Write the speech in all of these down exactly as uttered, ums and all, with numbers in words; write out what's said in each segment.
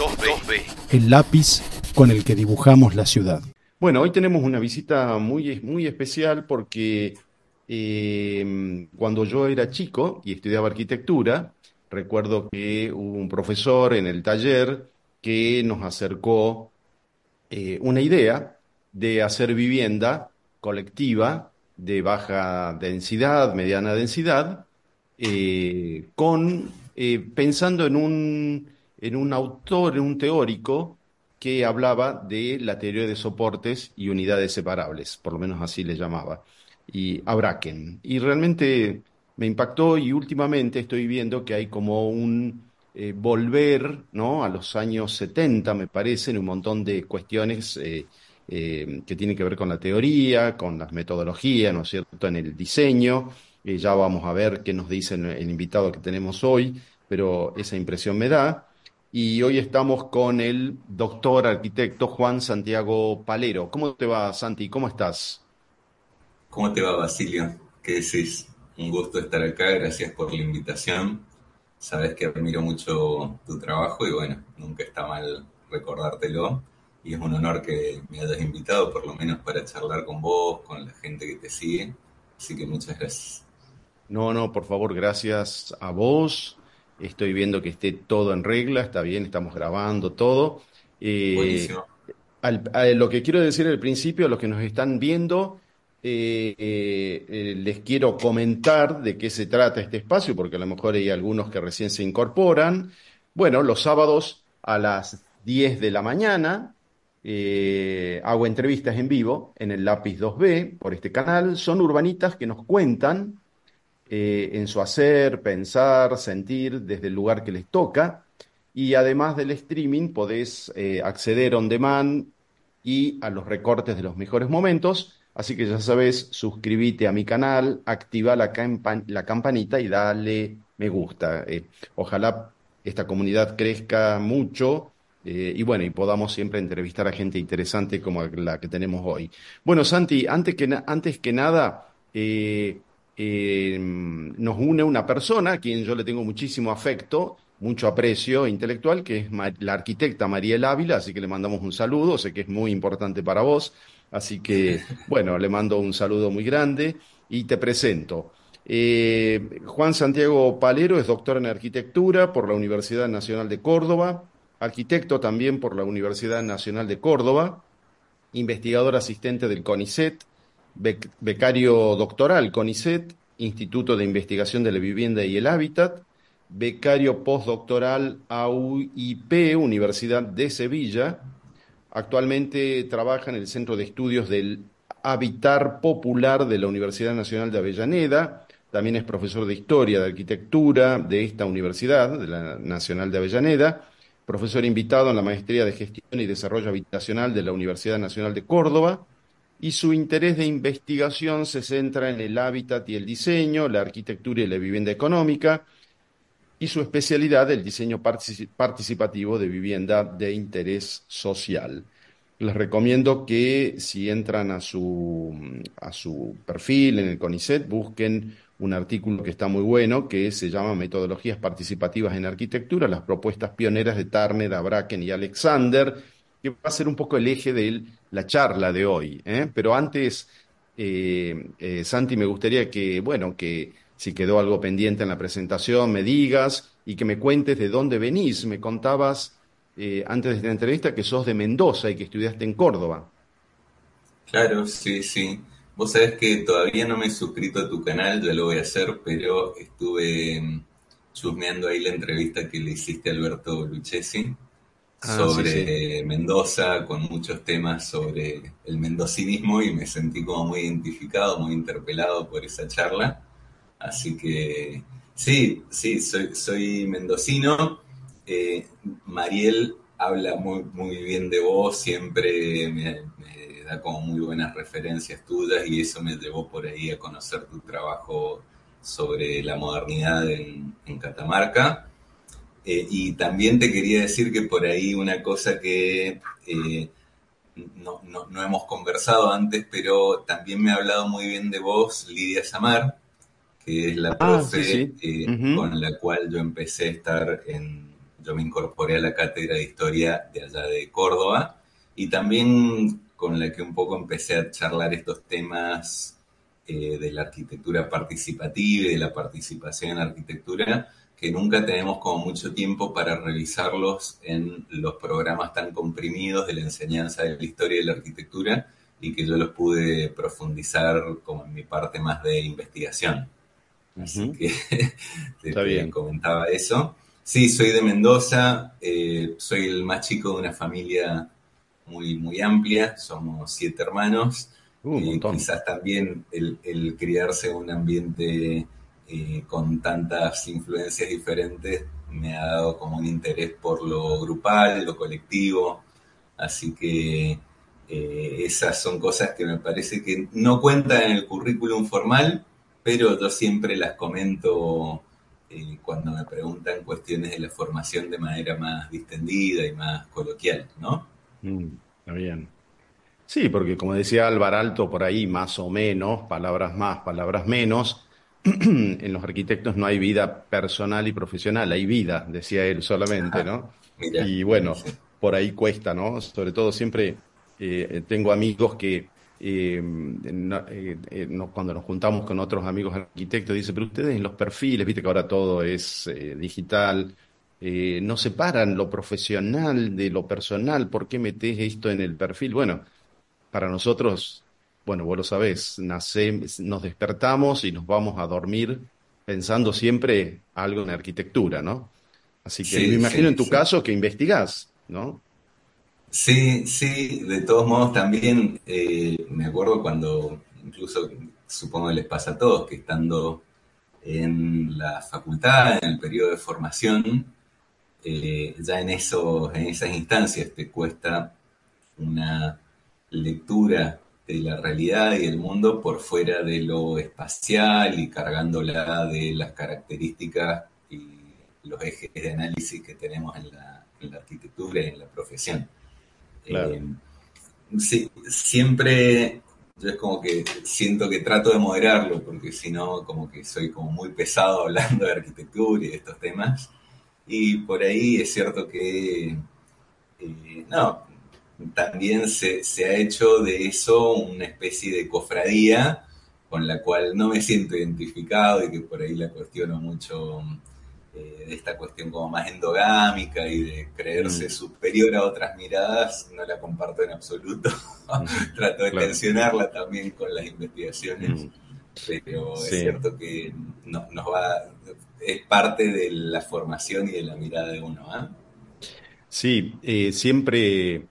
dos B. El lápiz con el que dibujamos la ciudad. Bueno, hoy tenemos una visita muy, muy especial porque eh, cuando yo era chico y estudiaba arquitectura, recuerdo que hubo un profesor en el taller que nos acercó eh, una idea de hacer vivienda colectiva de baja densidad, mediana densidad, eh, con, eh, pensando en un, en un autor, en un teórico que hablaba de la teoría de soportes y unidades separables, por lo menos así le llamaba, y Abraken. Y realmente me impactó y últimamente estoy viendo que hay como un eh, volver, ¿no?, a los años setenta, me parece, en un montón de cuestiones eh, eh, que tienen que ver con la teoría, con las metodologías, ¿no es cierto?, en el diseño. Eh, ya vamos a ver qué nos dice el, el invitado que tenemos hoy, pero esa impresión me da. Y hoy estamos con el doctor arquitecto Juan Santiago Palero. ¿Cómo te va, Santi? ¿Cómo estás? ¿Cómo te va, Basilio? ¿Qué decís? Un gusto estar acá, gracias por la invitación. Sabes que admiro mucho tu trabajo y bueno, nunca está mal recordártelo. Y es un honor que me hayas invitado, por lo menos para charlar con vos, con la gente que te sigue. Así que muchas gracias. No, no, por favor, gracias a vos. Estoy viendo que esté todo en regla, está bien, estamos grabando todo. Eh, Buenísimo. al- a lo que quiero decir al principio, a los que nos están viendo, eh, eh, eh, les quiero comentar de qué se trata este espacio, porque a lo mejor hay algunos que recién se incorporan. Bueno, los sábados a las diez de la mañana eh, hago entrevistas en vivo en el Lápiz dos B por este canal. Son urbanitas que nos cuentan eh, en su hacer, pensar, sentir desde el lugar que les toca. Y además del streaming, podés eh, acceder on demand y a los recortes de los mejores momentos. Así que ya sabes, suscríbete a mi canal, activa la, campa- la campanita y dale me gusta. Eh, ojalá esta comunidad crezca mucho. Eh, y bueno, y podamos siempre entrevistar a gente interesante como la que tenemos hoy. Bueno, Santi, antes que, na- antes que nada, eh, eh, nos une una persona a quien yo le tengo muchísimo afecto, mucho aprecio intelectual, que es Ma- la arquitecta Mariel Ávila, así que le mandamos un saludo, sé que es muy importante para vos, así que bueno, le mando un saludo muy grande y te presento. Eh, Juan Santiago Palero es doctor en arquitectura por la Universidad Nacional de Córdoba, arquitecto también por la Universidad Nacional de Córdoba, investigador asistente del CONICET, bec- becario doctoral CONICET, Instituto de Investigación de la Vivienda y el Hábitat, becario postdoctoral A U I P, Universidad de Sevilla. Actualmente trabaja en el Centro de Estudios del Habitar Popular de la Universidad Nacional de Avellaneda. También es profesor de Historia de Arquitectura de esta universidad, de la Nacional de Avellaneda. Profesor invitado en la Maestría de Gestión y Desarrollo Habitacional de la Universidad Nacional de Córdoba. Y su interés de investigación se centra en el hábitat y el diseño, la arquitectura y la vivienda económica, y su especialidad, el diseño partici- participativo de vivienda de interés social. Les recomiendo que si entran a su, a su perfil en el CONICET, busquen un artículo que está muy bueno, que se llama Metodologías participativas en arquitectura, las propuestas pioneras de Turner, Abraken y Alexander, que va a ser un poco el eje de la charla de hoy, ¿eh? Pero antes, eh, eh, Santi, me gustaría que, bueno, que si quedó algo pendiente en la presentación, me digas y que me cuentes de dónde venís. Me contabas eh, antes de esta entrevista que sos de Mendoza y que estudiaste en Córdoba. Claro, sí, sí. Vos sabés que todavía no me he suscrito a tu canal, ya lo voy a hacer, pero estuve mm, chusmeando ahí la entrevista que le hiciste a Alberto Lucchesi Ah, sí, sí. sobre Mendoza, con muchos temas sobre el mendocinismo y me sentí como muy identificado, muy interpelado por esa charla. Así que sí, sí, soy, soy mendocino. Eh, Mariel habla muy, muy bien de vos, siempre me, me da como muy buenas referencias tuyas y eso me llevó por ahí a conocer tu trabajo sobre la modernidad en, en Catamarca. Eh, y también te quería decir que por ahí una cosa que eh, no, no, no hemos conversado antes, pero también me ha hablado muy bien de vos Lidia Samar, que es la Ah, sí, profe sí. eh, Ujú. con la cual yo empecé a estar en yo me incorporé a la cátedra de historia de allá de Córdoba y también con la que un poco empecé a charlar estos temas eh, de la arquitectura participativa y de la participación en arquitectura, que nunca tenemos como mucho tiempo para revisarlos en los programas tan comprimidos de la enseñanza de la historia y de la arquitectura, y que yo los pude profundizar como en mi parte más de investigación. Así Ujú. que te, Está te bien. comentaba eso. Sí, soy de Mendoza, eh, soy el más chico de una familia muy, muy amplia, somos siete hermanos. Uh, un Eh, montón. quizás también el, el criarse en un ambiente eh, con tantas influencias diferentes me ha dado como un interés por lo grupal, lo colectivo, así que eh, esas son cosas que me parece que no cuentan en el currículum formal, pero yo siempre las comento eh, cuando me preguntan cuestiones de la formación de manera más distendida y más coloquial, ¿no? Mm, está bien. Sí, porque como decía Álvaro Alto por ahí, más o menos, palabras más, palabras menos, en los arquitectos no hay vida personal y profesional, hay vida, decía él solamente, Ajá, ¿no? mira, Y bueno, sí. por ahí cuesta, ¿no? Sobre todo siempre eh, tengo amigos que eh, no- eh, eh, no- cuando nos juntamos con otros amigos arquitectos, dice, pero ustedes en los perfiles, viste que ahora todo es eh, digital, eh, no separan lo profesional de lo personal, ¿por qué metés esto en el perfil? Bueno. Para nosotros, bueno, vos lo sabés, nace, nos despertamos y nos vamos a dormir pensando siempre algo en arquitectura, ¿no? Así que me Sí, imagino en sí, tu sí. caso que investigás, ¿no? Sí, sí, de todos modos también eh, me acuerdo cuando, incluso supongo que les pasa a todos, que estando en la facultad, en el periodo de formación, eh, ya en, esos, en esas instancias te cuesta una lectura de la realidad y del mundo por fuera de lo espacial y cargándola de las características y los ejes de análisis que tenemos en la, en la arquitectura y en la profesión. Eh, Claro. sí, siempre yo es como que siento que trato de moderarlo, porque si no, como que soy como muy pesado hablando de arquitectura y de estos temas. Y por ahí es cierto que, eh, no, también se, se ha hecho de eso una especie de cofradía con la cual no me siento identificado y que por ahí la cuestiono mucho eh, de esta cuestión como más endogámica y de creerse Mm, superior a otras miradas, no la comparto en absoluto. ujú, Trato de claro. tensionarla también con las investigaciones, Mm, pero es sí. cierto que no, nos va, es parte de la formación y de la mirada de uno. ¿Eh? Sí, eh, siempre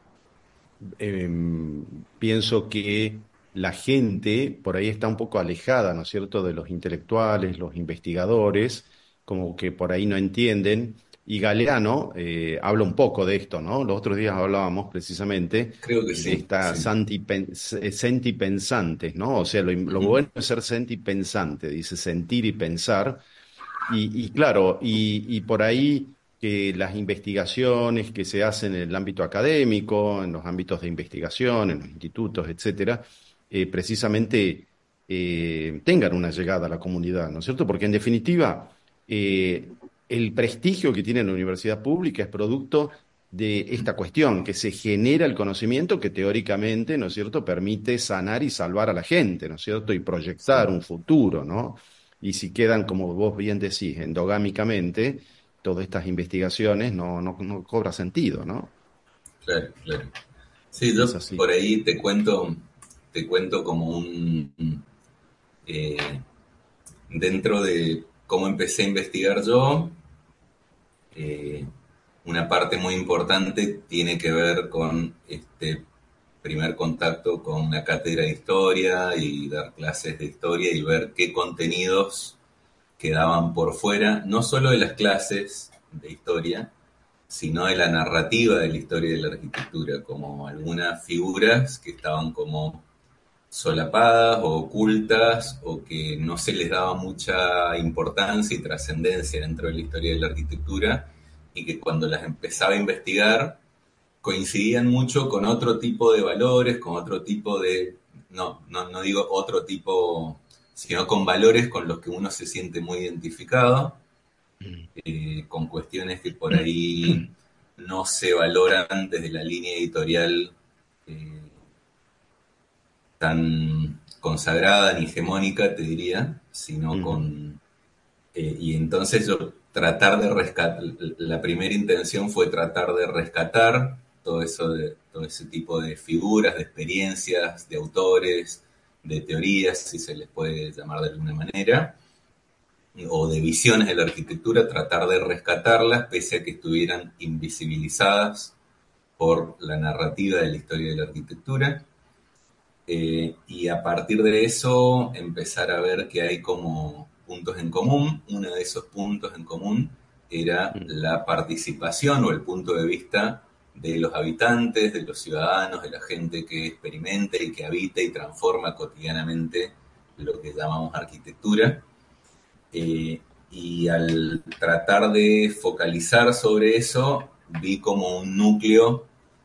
em, pienso que la gente por ahí está un poco alejada, ¿no es cierto?, de los intelectuales, los investigadores, como que por ahí no entienden. Y Galeano eh, habla un poco de esto, ¿no? Los otros días hablábamos precisamente Creo que de sí, estas sí. santipen- eh, sentipensantes, ¿no? O sea, lo, lo Ujú. bueno es ser sentipensante, dice sentir y pensar y, y claro, y, y por ahí que las investigaciones que se hacen en el ámbito académico, en los ámbitos de investigación, en los institutos, etcétera, eh, precisamente eh, tengan una llegada a la comunidad, ¿no es cierto? Porque en definitiva, eh, el prestigio que tiene la universidad pública es producto de esta cuestión, que se genera el conocimiento que teóricamente, ¿no es cierto?, permite sanar y salvar a la gente, ¿no es cierto?, y proyectar Sí, un futuro, ¿no? Y si quedan, como vos bien decís, endogámicamente, todas estas investigaciones no, no, no cobra sentido, ¿no? claro, claro. Sí, Es yo así. por ahí te cuento, te cuento como un eh, dentro de cómo empecé a investigar yo, eh, una parte muy importante tiene que ver con este primer contacto con una cátedra de historia y dar clases de historia y ver qué contenidos quedaban por fuera, no solo de las clases de historia, sino de la narrativa de la historia de la arquitectura, como algunas figuras que estaban como solapadas o ocultas o que no se les daba mucha importancia y trascendencia dentro de la historia de la arquitectura y que cuando las empezaba a investigar coincidían mucho con otro tipo de valores, con otro tipo de, no, no, no digo otro tipo, sino con valores con los que uno se siente muy identificado eh, con cuestiones que por ahí no se valoran desde la línea editorial eh, tan consagrada ni hegemónica, te diría, sino Ujú, con... eh, y entonces yo tratar de rescatar, la primera intención fue tratar de rescatar todo eso de, todo ese tipo de figuras, de experiencias, de autores, de teorías, si se les puede llamar de alguna manera, o de visiones de la arquitectura, tratar de rescatarlas pese a que estuvieran invisibilizadas por la narrativa de la historia de la arquitectura. Eh, y a partir de eso empezar a ver que hay como puntos en común. Uno de esos puntos en común era mm, la participación o el punto de vista de los habitantes, de los ciudadanos, de la gente que experimenta y que habita y transforma cotidianamente lo que llamamos arquitectura. Eh, y al tratar de focalizar sobre eso, vi como un núcleo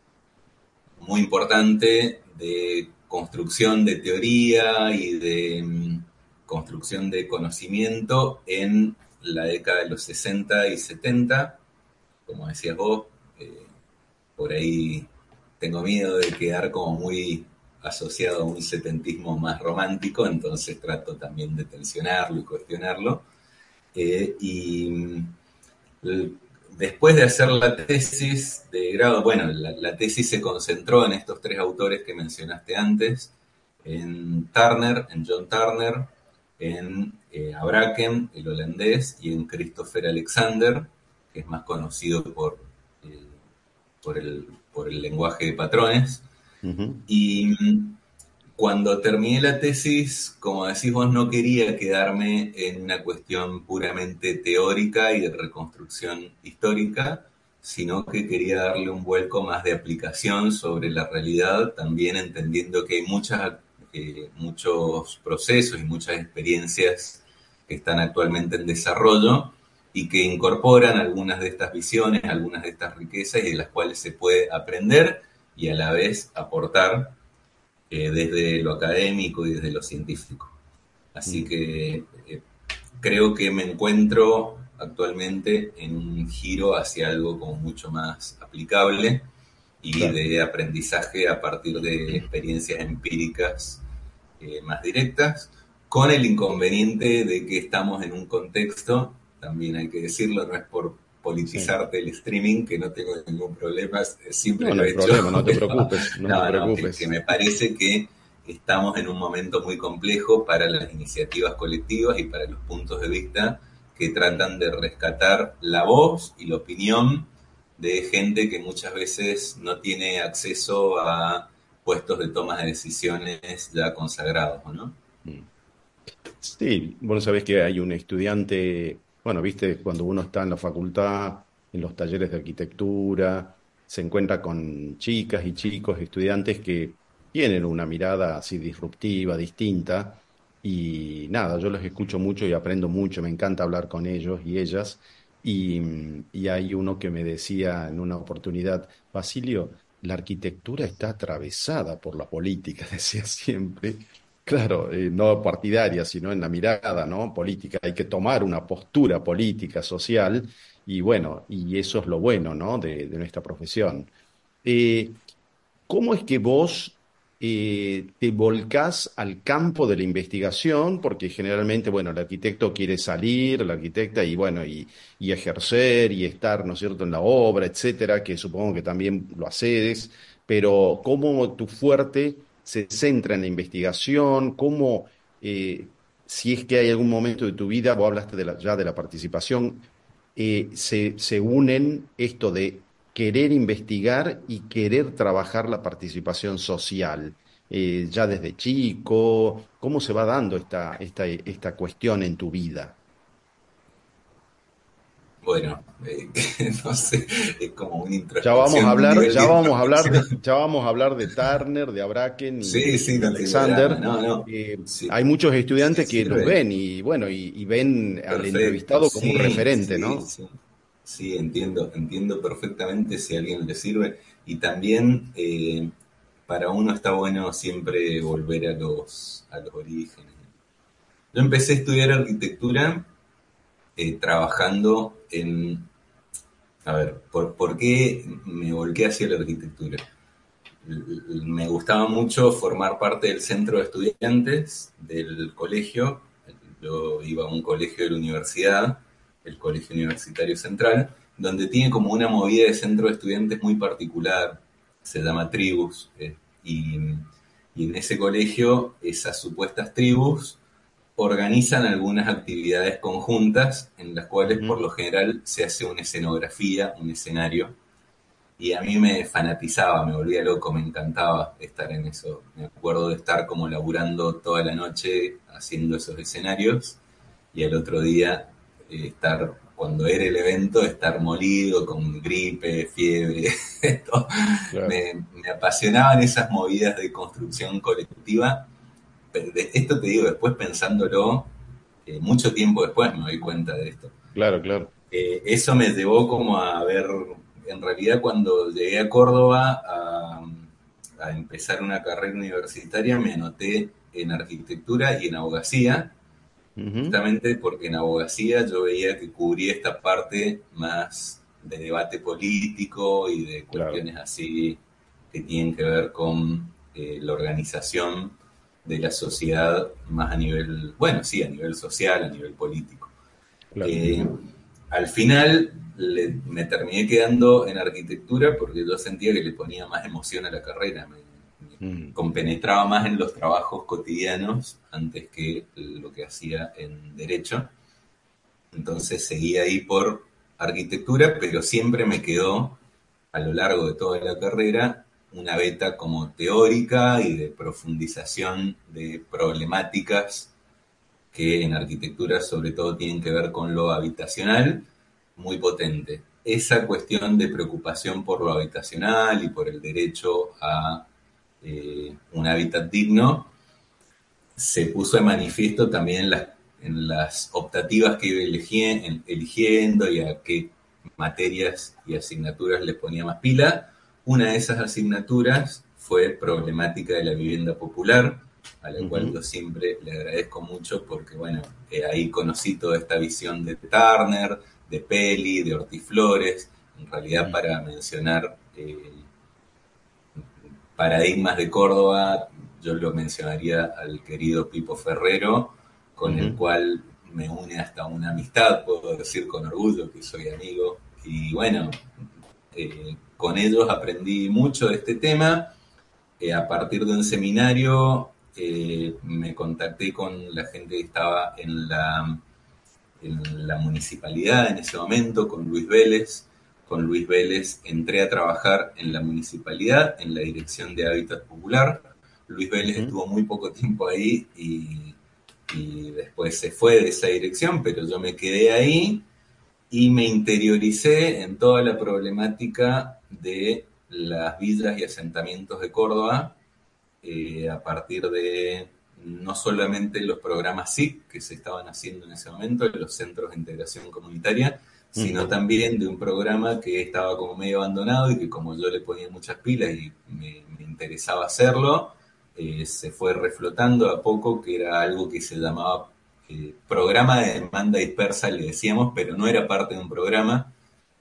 muy importante de construcción de teoría y de mm, construcción de conocimiento en la década de los sesenta y setenta. Como decías vos, eh, por ahí tengo miedo de quedar como muy asociado a un setentismo más romántico, entonces trato también de tensionarlo y cuestionarlo. Eh, y mm, después de hacer la tesis de grado, bueno, la, la, tesis se concentró en estos tres autores que mencionaste antes, en Turner, en John Turner, en eh, Abraken, el holandés, y en Christopher Alexander, que es más conocido por, eh, por, el, por el lenguaje de patrones. ujú. Y cuando terminé la tesis, como decís vos, no quería quedarme en una cuestión puramente teórica y de reconstrucción histórica, sino que quería darle un vuelco más de aplicación sobre la realidad, también entendiendo que hay muchas, eh, muchos procesos y muchas experiencias que están actualmente en desarrollo y que incorporan algunas de estas visiones, algunas de estas riquezas y de las cuales se puede aprender y a la vez aportar eh, desde lo académico y desde lo científico. Así Mm, que eh, creo que me encuentro actualmente en un giro hacia algo como mucho más aplicable y claro. de aprendizaje a partir de experiencias empíricas eh, más directas, con el inconveniente de que estamos en un contexto, también hay que decirlo, no es por Sí. politizarte el streaming, que no tengo ningún problema, siempre No, no lo hay he hecho, problema, no te pero preocupes, no te no, no, que, que preocupes. me parece que estamos en un momento muy complejo para las iniciativas colectivas y para los puntos de vista que Mm, tratan de rescatar la voz y la opinión de gente que muchas veces no tiene acceso a puestos de toma de decisiones ya consagrados, ¿no? mm. Sí, vos sabés que hay un estudiante, bueno, viste, cuando uno está en la facultad, en los talleres de arquitectura, se encuentra con chicas y chicos, estudiantes que tienen una mirada así disruptiva, distinta, y nada, yo los escucho mucho y aprendo mucho, me encanta hablar con ellos y ellas, y, mm, y hay uno que me decía en una oportunidad, Basilio, la arquitectura está atravesada por la política, decía siempre. Claro, eh, no partidaria, sino en la mirada, ¿no? Política. Hay que tomar una postura política, social, y bueno, y eso es lo bueno, ¿no? De, de nuestra profesión. Eh, ¿Cómo es que vos eh, te volcás al campo de la investigación? Porque generalmente, bueno, el arquitecto quiere salir, la arquitecta, y bueno, y, y ejercer y estar, ¿no es cierto?, en la obra, etcétera, que supongo que también lo haces, pero ¿cómo tu fuerte se centra en la investigación? ¿Cómo, eh, si es que hay algún momento de tu vida, vos hablaste de la- ya de la participación, eh, se, se unen esto de querer investigar y querer trabajar la participación social, eh, ya desde chico? ¿Cómo se va dando esta, esta, esta cuestión en tu vida? Bueno, eh, no sé, es como una Ya vamos a introspección, un hablar, nivel de ya vamos a hablar de, introspección. ya vamos a hablar de Turner, de Abraken Sí, y, sí, y no tengo drama, Alexander. no, no. Eh, Sí, Hay muchos sí, estudiantes que los sirve. ven y bueno, y, y ven al Perfecto, entrevistado como un sí, referente, sí, ¿no? sí. Sí, entiendo, entiendo perfectamente si a alguien le sirve. Y también eh, para uno está bueno siempre volver a los, a los orígenes. Yo empecé a estudiar arquitectura eh, trabajando en, a ver, ¿por, ¿por qué me volqué hacia la arquitectura? Me gustaba mucho formar parte del centro de estudiantes del colegio. Yo iba a un colegio de la universidad, el Colegio Universitario Central, donde tiene como una movida de centro de estudiantes muy particular, se llama Tribus, eh, y, y en ese colegio esas supuestas tribus organizan algunas actividades conjuntas en las cuales por Ujú. lo general se hace una escenografía, un escenario, y a mí me fanatizaba, me volvía loco, me encantaba estar en eso. Me acuerdo de estar como laburando toda la noche haciendo esos escenarios y al otro día eh, estar, cuando era el evento, estar molido, con gripe, fiebre. Esto. Claro. Me, me apasionaban esas movidas de construcción colectiva. Pero de esto te digo, después pensándolo, eh, mucho tiempo después me doy cuenta de esto. Claro, claro. Eh, eso me llevó como a ver, en realidad cuando llegué a Córdoba a, a empezar una carrera universitaria, me anoté en arquitectura y en abogacía, Ujú. justamente porque en abogacía yo veía que cubría esta parte más de debate político y de Claro, cuestiones así que tienen que ver con eh, la organización de la sociedad más a nivel, bueno, sí, a nivel social, a nivel político. claro. Eh, Al final le, me terminé quedando en arquitectura porque yo sentía que le ponía más emoción a la carrera, me, me Mm. compenetraba más en los trabajos cotidianos antes que lo que hacía en derecho. Entonces seguí ahí por arquitectura, pero siempre me quedó a lo largo de toda la carrera una beta como teórica y de profundización de problemáticas que en arquitectura sobre todo tienen que ver con lo habitacional, muy potente. Esa cuestión de preocupación por lo habitacional y por el derecho a eh, un hábitat digno se puso de manifiesto también en las, en las optativas que iba elegien, eligiendo y a qué materias y asignaturas le ponía más pila. Una de esas asignaturas fue problemática de la vivienda popular, a la cual yo Ujú. siempre le agradezco mucho porque, bueno, eh, ahí conocí toda esta visión de Turner, de Peli, de Ortiz Flores, en realidad Mm. para mencionar eh, paradigmas de Córdoba, yo lo mencionaría al querido Pipo Ferrero, con el Ujú. cual me une hasta una amistad, puedo decir con orgullo que soy amigo. Y bueno, eh, con ellos aprendí mucho de este tema. Eh, a partir de un seminario eh, me contacté con la gente que estaba en la, en la municipalidad en ese momento, con Luis Vélez. Con Luis Vélez entré a trabajar en la municipalidad, en la Dirección de Hábitat Popular. Luis Vélez Ujú. estuvo muy poco tiempo ahí y, y después se fue de esa dirección, pero yo me quedé ahí y me interioricé en toda la problemática de las villas y asentamientos de Córdoba eh, a partir de no solamente los programas S I C que se estaban haciendo en ese momento, de los centros de integración comunitaria, sino Ujú. también de un programa que estaba como medio abandonado y que como yo le ponía muchas pilas y me, me interesaba hacerlo, eh, se fue reflotando a poco, que era algo que se llamaba eh, programa de demanda dispersa, le decíamos, pero no era parte de un programa,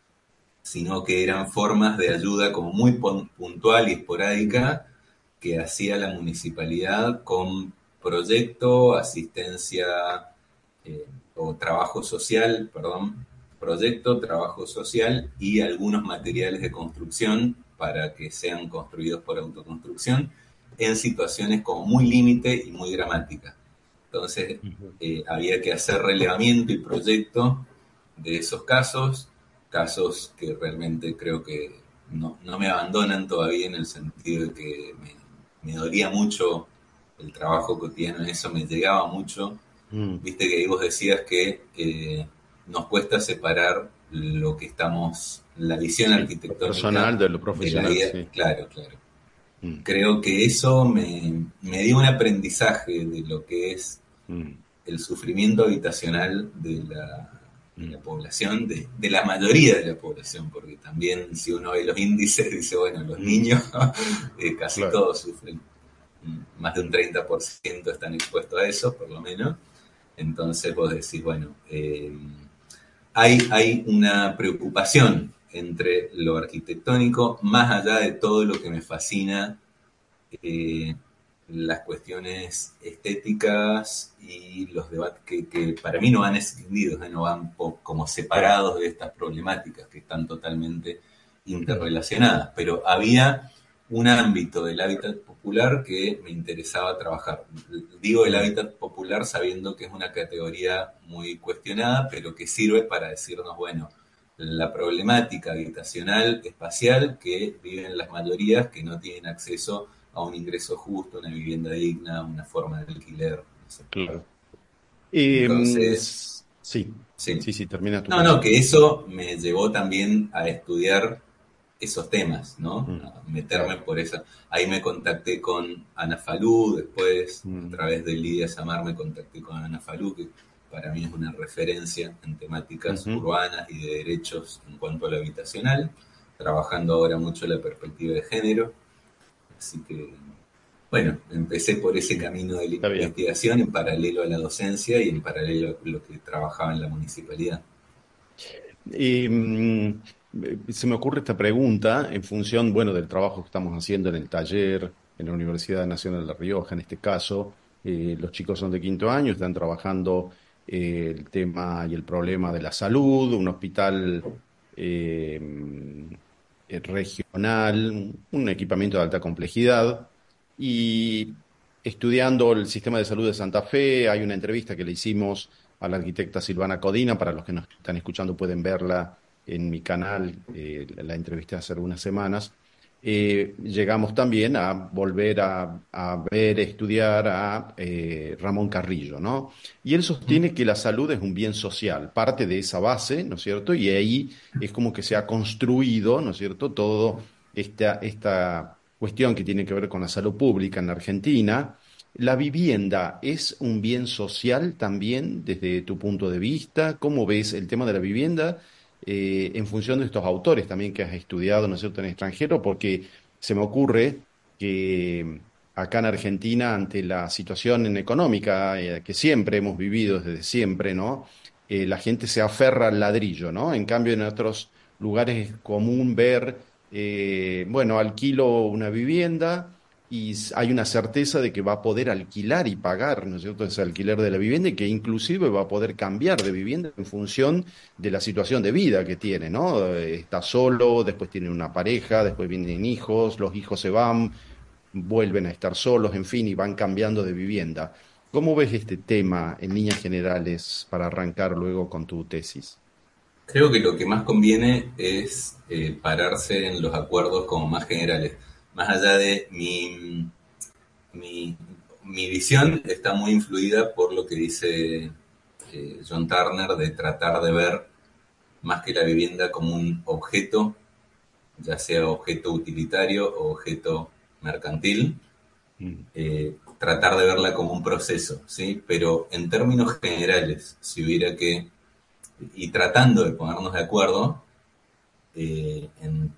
sino que eran formas de ayuda como muy puntual y esporádica que hacía la municipalidad con proyecto, asistencia eh, o trabajo social, perdón, proyecto, trabajo social y algunos materiales de construcción para que sean construidos por autoconstrucción en situaciones como muy límite y muy dramáticas. Entonces Ujú. eh, había que hacer relevamiento y proyecto de esos casos, casos que realmente creo que no, no me abandonan todavía en el sentido de que me, me dolía mucho el trabajo cotidiano en eso, me llegaba mucho. Mm. Viste que ahí vos decías que eh, nos cuesta separar lo que estamos, la visión Sí, lo personal arquitectónica de lo de la profesional, vida. sí. Claro, claro. Mm. Creo que eso me, me dio un aprendizaje de lo que es Mm. el sufrimiento habitacional de la, de la Mm. población, de, de, la mayoría de la población, porque también si uno ve los índices, dice, bueno, los Mm. niños eh, casi Claro. todos sufren, más de un Mm. treinta por ciento están expuestos a eso, por lo menos. Entonces vos decís, bueno, eh, hay, hay una preocupación entre lo arquitectónico, más allá de todo lo que me fascina, eh, las cuestiones estéticas y los debates que, que para mí no van escindidos, ¿eh? No van po- como separados de estas problemáticas que están totalmente interrelacionadas, pero había un ámbito del hábitat popular que me interesaba trabajar. Digo el Mm, hábitat popular sabiendo que es una categoría muy cuestionada, pero que sirve para decirnos, bueno, la problemática habitacional espacial que viven las mayorías que no tienen acceso a un ingreso justo, una vivienda digna, una forma de alquiler. No sé. claro. Eh, mm, Entonces, s- sí, sí. sí, sí, termina tu No, no, que concepto. eso me llevó también a estudiar esos temas, ¿no? Mm, A meterme claro. por esa. Ahí me contacté con Ana Falú, después a Mm, través de Lidia Samar me contacté con Ana Falú, que para mí es una referencia en temáticas ujú. urbanas y de derechos en cuanto a lo habitacional, trabajando ahora mucho la perspectiva de género. Así que, bueno, empecé por ese camino de la Está bien. investigación en paralelo a la docencia y en paralelo a lo que trabajaba en la municipalidad. Y, mm, eh, se me ocurre esta pregunta en función, bueno, del trabajo que estamos haciendo en el taller, en la Universidad Nacional de La Rioja, en este caso. Eh, los chicos son de quinto año, están trabajando eh, el tema y el problema de la salud, un hospital eh, mm, eh, regional, un equipamiento de alta complejidad. Y estudiando el sistema de salud de Santa Fe, hay una entrevista que le hicimos a la arquitecta Silvana Codina. Para los que nos están escuchando pueden verla en mi canal, eh, la entrevisté hace algunas semanas. Eh, llegamos también a volver a, a ver, estudiar a eh, Ramón Carrillo, ¿no? Y él sostiene que la salud es un bien social, parte de esa base, ¿no es cierto? Y ahí es como que se ha construido, ¿no es cierto?, todo esta, esta cuestión que tiene que ver con la salud pública en la Argentina. ¿La vivienda es un bien social también desde tu punto de vista? ¿Cómo ves el tema de la vivienda eh, en función de estos autores también que has estudiado, ¿no es cierto?, en extranjero? Porque se me ocurre que acá en Argentina, ante la situación económica eh, que siempre hemos vivido desde siempre, ¿no? Eh, la gente se aferra al ladrillo, ¿no? En cambio, en otros lugares es común ver, eh, bueno, alquilo una vivienda y s- hay una certeza de que va a poder alquilar y pagar, ¿no es cierto?, ese alquiler de la vivienda y que inclusive va a poder cambiar de vivienda en función de la situación de vida que tiene, ¿no? Eh, Está solo, después tiene una pareja, después vienen hijos, los hijos se van, vuelven a estar solos, en fin, y van cambiando de vivienda. ¿Cómo ves este tema en líneas generales para arrancar luego con tu tesis? Creo que lo que más conviene es eh, pararse en los acuerdos como más generales. Más allá de mi, mi, mi visión está muy influida por lo que dice eh, John Turner de tratar de ver más que la vivienda como un objeto, ya sea objeto utilitario o objeto mercantil, Mm, eh, tratar de verla como un proceso, ¿sí? Pero en términos generales, si hubiera que, y tratando de ponernos de acuerdo, eh, en,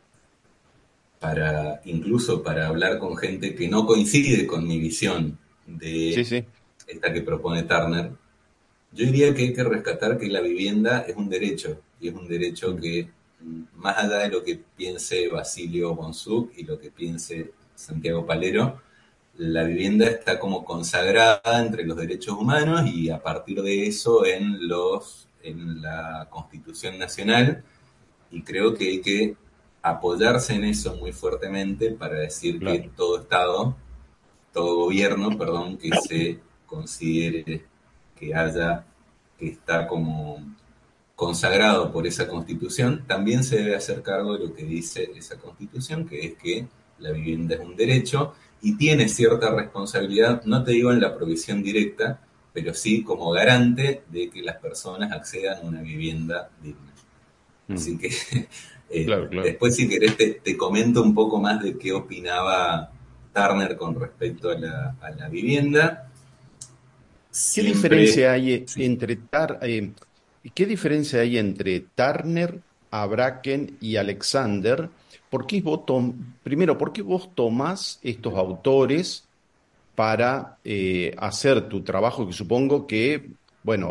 para incluso para hablar con gente que no coincide con mi visión sí, de sí. esta que propone Turner, yo diría que hay que rescatar que la vivienda es un derecho, y es un derecho Mm, que, más allá de lo que piense Basilio Bonsuc y lo que piense Santiago Palero, la vivienda está como consagrada entre los derechos humanos y a partir de eso en, los, en la Constitución Nacional, y creo que hay que apoyarse en eso muy fuertemente para decir que claro. todo Estado, todo gobierno, perdón, que se considere que haya, que está como consagrado por esa constitución, también se debe hacer cargo de lo que dice esa constitución, que es que la vivienda es un derecho y tiene cierta responsabilidad, no te digo en la provisión directa, pero sí como garante de que las personas accedan a una vivienda digna. Mm, Así que eh, claro, claro. después si querés te, te, comento un poco más de qué opinaba Turner con respecto a la, a la vivienda. ¿Qué Siempre, diferencia hay eh, sí, entre Tar- eh, qué diferencia hay entre Turner, Abraken y Alexander? ¿Por qué vos tom- Primero, ¿por qué vos tomás estos autores para eh, hacer tu trabajo, que supongo que, bueno,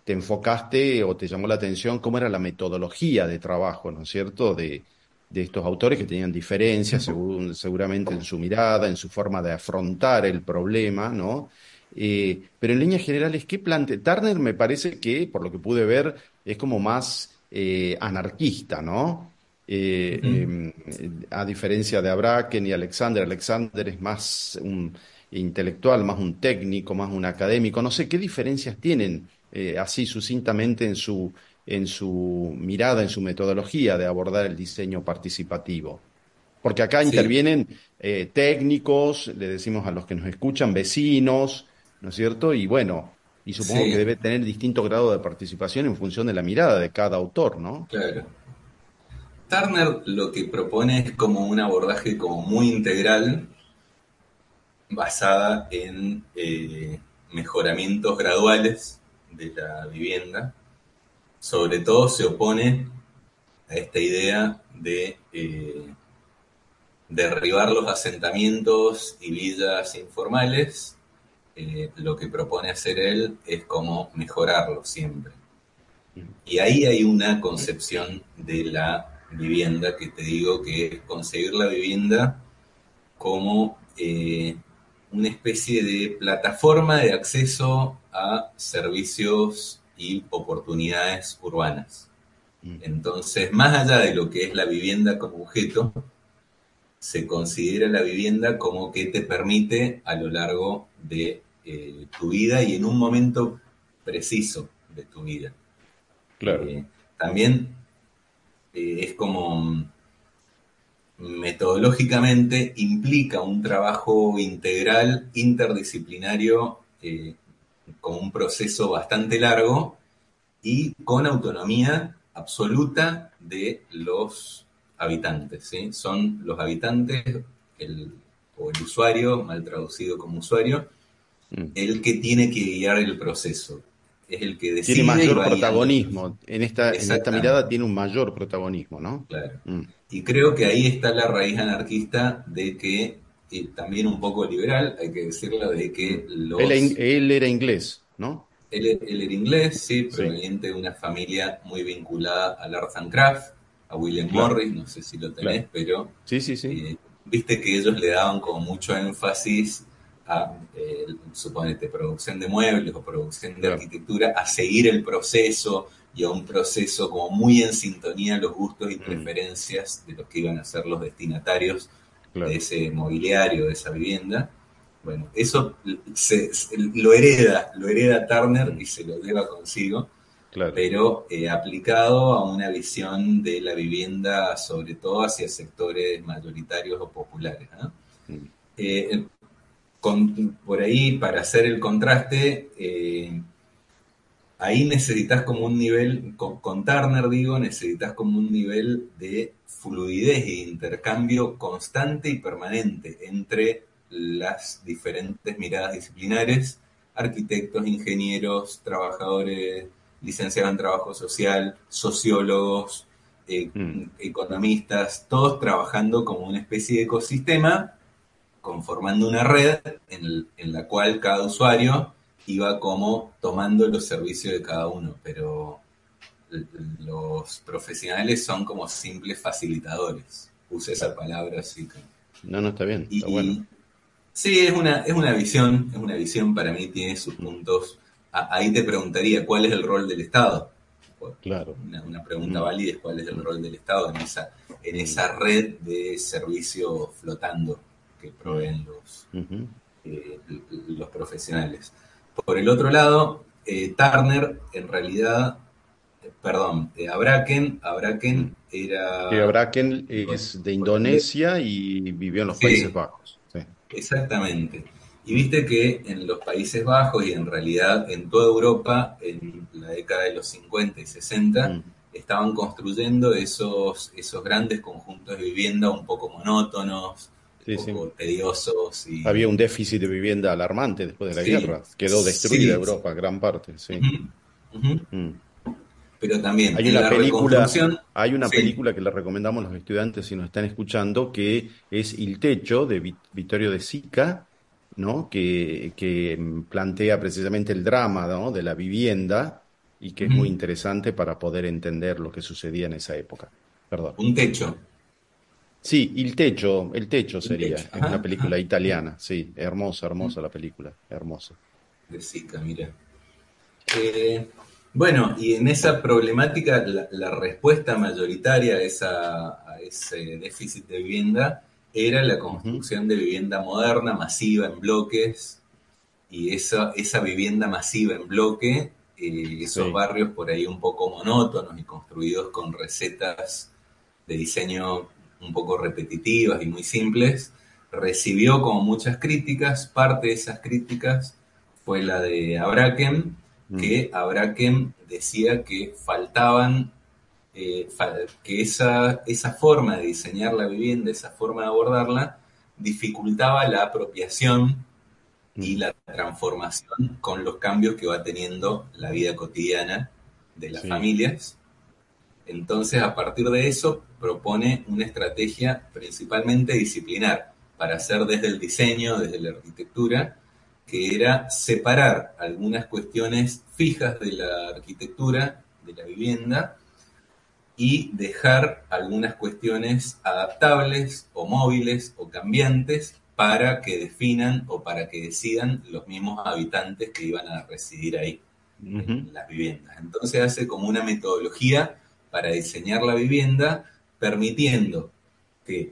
te enfocaste o te llamó la atención cómo era la metodología de trabajo, ¿no es cierto?, de, de estos autores que tenían diferencias según, seguramente en su mirada, en su forma de afrontar el problema, ¿no? Eh, pero en líneas generales, ¿qué plantea? Turner me parece que, por lo que pude ver, es como más eh, anarquista, ¿no? Eh, Ujú. eh, a diferencia de Abraken y Alexander, Alexander es más un intelectual, más un técnico, más un académico. No sé qué diferencias tienen eh, así sucintamente en su, en su mirada, en su metodología de abordar el diseño participativo. Porque acá Sí, intervienen eh, técnicos, le decimos a los que nos escuchan, vecinos, ¿no es cierto? Y bueno, y supongo que sí, debe tener distinto grado de participación en función de la mirada de cada autor, ¿no? claro. Turner lo que propone es como un abordaje como muy integral basada en eh, mejoramientos graduales de la vivienda. Sobre todo se opone a esta idea de eh, derribar los asentamientos y villas informales. Eh, lo que propone hacer él es como mejorarlo siempre. Y ahí hay una concepción de la vivienda que te digo que es conseguir la vivienda como eh, una especie de plataforma de acceso a servicios y oportunidades urbanas. Mm. Entonces, más allá de lo que es la vivienda como objeto, se considera la vivienda como que te permite a lo largo de eh, tu vida y en un momento preciso de tu vida. Claro. Eh, también eh, es como metodológicamente implica un trabajo integral, interdisciplinario, eh, con un proceso bastante largo y con autonomía absoluta de los habitantes. ¿Sí? Son los habitantes el, o el usuario, mal traducido como usuario, Mm. el que tiene que guiar el proceso. Es el que Tiene decide y mayor va guiando el protagonismo. proceso. En esta, en esta Exactamente. mirada tiene un mayor protagonismo, ¿no? Claro. Mm. Y creo que ahí está la raíz anarquista de que, y también un poco liberal, hay que decirlo, de Mm. que Él, in- los... él era inglés, ¿no? Él, él era inglés, sí, Sí, proveniente de una familia muy vinculada al Arts and Craft, a William claro, Morris, no sé si lo tenés, claro. pero Sí, sí, sí. eh, viste que ellos le daban como mucho énfasis a, eh, suponete, producción de muebles o producción de Claro. arquitectura, a seguir el proceso y a un proceso como muy en sintonía a los gustos y Mm. preferencias de los que iban a ser los destinatarios de Claro. ese mobiliario, de esa vivienda. Bueno, eso se, se- lo hereda, lo hereda Turner y Mm. se lo lleva consigo, Claro. pero eh, aplicado a una visión de la vivienda, sobre todo hacia sectores mayoritarios o populares, ¿no? Mm. Eh, con, por ahí, para hacer el contraste, eh, ahí necesitas como un nivel, con, con, Turner digo, necesitas como un nivel de fluidez e intercambio constante y permanente entre las diferentes miradas disciplinares, arquitectos, ingenieros, trabajadores licenciados en trabajo social, sociólogos, eh, Mm. economistas, todos trabajando como una especie de ecosistema, conformando una red en, en la cual cada usuario iba como tomando los servicios de cada uno, pero los profesionales son como simples facilitadores. Use esa Claro. palabra así que... No, no está bien, está bueno. Y sí, es una, es una visión, es una visión, para mí tiene sus Mm. puntos. A- ahí te preguntaría, ¿cuál es el rol del Estado? Claro. Una, una pregunta Mm. válida es cuál es el Mm. rol del Estado en esa, en Mm. esa red de servicios flotando que Mm. proveen los, Ujú. eh, los profesionales. Por el otro lado, eh, Turner, en realidad, eh, perdón, eh, Abraken, Mm. Abraken Que era Bracken es de holandés. Indonesia y vivió en los Países Sí, Bajos. Sí. exactamente. Y Mm. viste que en los Países Bajos y en realidad en toda Europa, en la década de los cincuenta y sesenta, Mm. estaban construyendo esos, esos grandes conjuntos de vivienda un poco monótonos, un Sí, sí. poco tediosos Había y un déficit de vivienda alarmante después de la sí, guerra. Quedó destruida sí, Europa, gran parte, sí. uh-huh, uh-huh. Mm. Pero también Hay en una la película, reconstrucción, hay una sí, película que le recomendamos a los estudiantes si nos están escuchando, que es Il Techo, de Vi- Vittorio De Sica, ¿no? Que, que mm, plantea precisamente el drama, ¿no? de la vivienda y que es muy Ujú. interesante para poder entender lo que sucedía en esa época. Perdón. Un techo, Sí, Il Techo, El Techo un techo, sería, es una ajá, ajá. película italiana, sí, hermosa, hermosa la película, hermosa. De Sica, mira. Eh, bueno, y en esa problemática, la, la respuesta mayoritaria a, esa, a ese déficit de vivienda era la Ujú. construcción de vivienda moderna, masiva, en bloques, y esa, esa vivienda masiva en bloque, eh, esos Sí, barrios por ahí un poco monótonos y construidos con recetas de diseño un poco repetitivas y muy simples, recibió como muchas críticas. Parte de esas críticas fue la de Abrakem, mm, que Abrakem decía que faltaban, eh, que esa, esa forma de diseñar la vivienda, esa forma de abordarla, dificultaba la apropiación y mm, la transformación con los cambios que va teniendo la vida cotidiana de las sí, familias. Entonces, a partir de eso, propone una estrategia principalmente disciplinar para hacer desde el diseño, desde la arquitectura, que era separar algunas cuestiones fijas de la arquitectura, de la vivienda, y dejar algunas cuestiones adaptables o móviles o cambiantes para que definan o para que decidan los mismos habitantes que iban a residir ahí ujú, en las viviendas. Entonces hace como una metodología para diseñar la vivienda, permitiendo que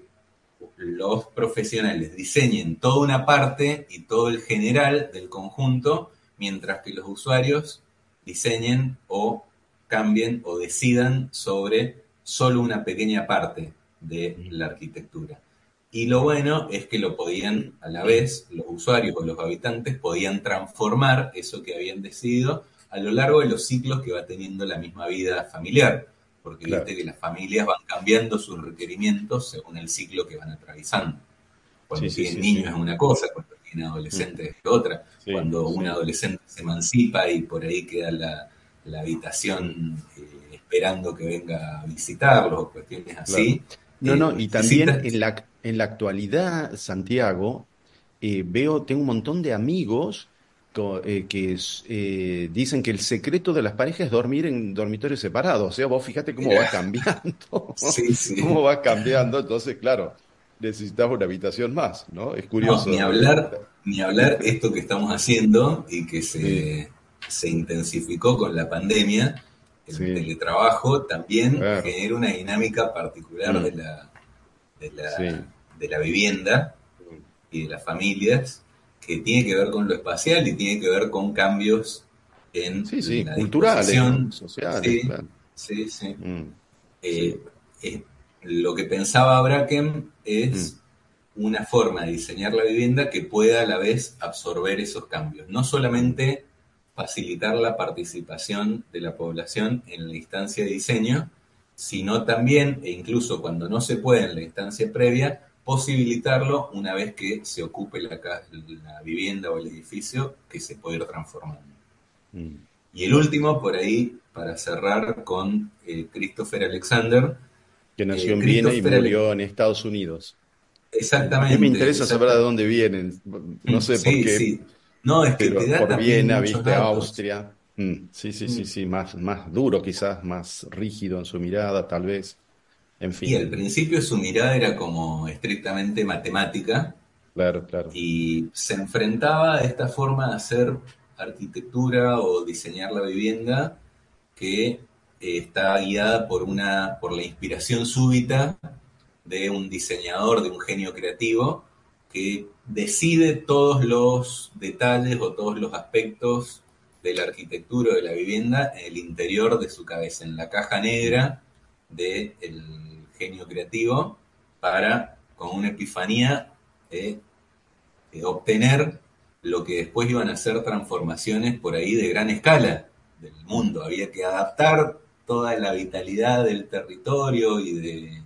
los profesionales diseñen toda una parte y todo el general del conjunto, mientras que los usuarios diseñen o cambien o decidan sobre solo una pequeña parte de mm, la arquitectura. Y lo bueno es que lo podían, a la vez, los usuarios o los habitantes podían transformar eso que habían decidido a lo largo de los ciclos que va teniendo la misma vida familiar, porque viste claro, que las familias van cambiando sus requerimientos según el ciclo que van atravesando. sí, Cuando sí, tienen sí, niños sí, es una cosa, cuando tienen mm, adolescentes es otra, sí, cuando un sí, adolescente se emancipa y por ahí queda la, la habitación eh, esperando que venga a visitarlos o cuestiones claro. así, No, eh, no, y también necesita... en la, en la actualidad, Santiago, eh, veo, tengo un montón de amigos co- eh, que es, eh, dicen que el secreto de las parejas es dormir en dormitorios separados. O sea, vos fíjate cómo Mira, va cambiando, sí, sí. cómo va cambiando. Entonces, claro, necesitas una habitación más, ¿no? Es No, ni curioso. eh, hablar, ni hablar esto que estamos haciendo y que Sí, se, se intensificó con la pandemia, el sí, teletrabajo también claro. genera una dinámica particular de Mm, la, de la, sí, de la vivienda mm, y de las familias, que tiene que ver con lo espacial y tiene que ver con cambios en sí, sí, la culturales, ¿no? disposición. Sociales, Sí, claro. sí, sí. Mm, Eh, sí. eh, lo que pensaba Bracken Mm, es una forma de diseñar la vivienda que pueda a la vez absorber esos cambios. No mm, solamente facilitar la participación de la población en la instancia de diseño, sino también, e incluso cuando no se puede en la instancia previa, posibilitarlo una vez que se ocupe la, la vivienda o el edificio que se puede ir transformando. mm. Y el Claro. último, por ahí, para cerrar con eh, Christopher Alexander. Que nació Eh, en Viena y Christopher Ale- murió en Estados Unidos. Sí. A mí me exactamente, interesa saber de exactamente. dónde vienen. No Mm, sé por sí, qué, sí. No, es que te pero da por también Viena, muchos viste, datos. Austria. Mm, sí, sí, sí, Mm. sí, más, más duro quizás, más rígido en su mirada, tal vez. En Y fin, al principio su mirada era como estrictamente matemática claro, claro. y se enfrentaba a esta forma de hacer arquitectura o diseñar la vivienda que eh, está guiada por una por la inspiración súbita de un diseñador, de un genio creativo que decide todos los detalles o todos los aspectos de la arquitectura o de la vivienda en el interior de su cabeza, en la caja Mm, negra del genio creativo, para, con una epifanía, eh, eh, obtener lo que después iban a ser transformaciones por ahí de gran escala del mm, mundo. Había que adaptar toda la vitalidad del territorio y de,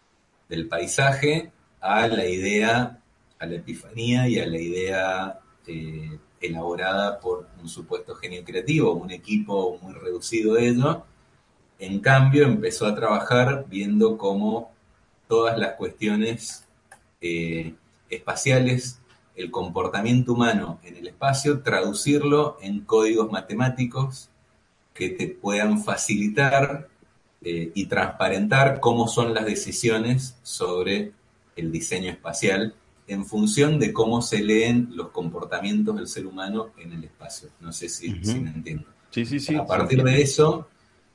del paisaje a la idea, a la epifanía y a la idea eh, elaborada por un supuesto genio creativo, un equipo muy reducido de ello. En cambio, empezó a trabajar viendo cómo todas las cuestiones eh, espaciales, el comportamiento humano en el espacio, traducirlo en códigos matemáticos que te puedan facilitar eh, y transparentar cómo son las decisiones sobre el diseño espacial en función de cómo se leen los comportamientos del ser humano en el espacio. No sé si, si Ujú. me entiendo. Sí, sí, sí, A se partir de entiende. eso,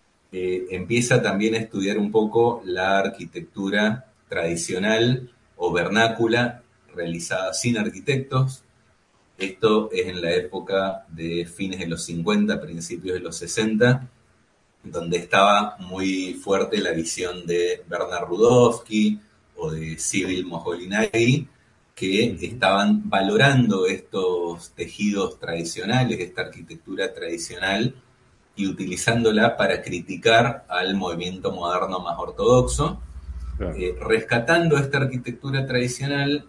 eh, empieza también a estudiar un poco la arquitectura tradicional o vernácula realizada sin arquitectos. Esto es en la época de fines de los cincuenta, principios de los sesenta, donde estaba muy fuerte la visión de Bernard Rudolphy o de Cyril Moholy-Nagy, que Ujú. estaban valorando estos tejidos tradicionales, esta arquitectura tradicional, y utilizándola para criticar al movimiento moderno más ortodoxo. Claro. Eh, rescatando esta arquitectura tradicional,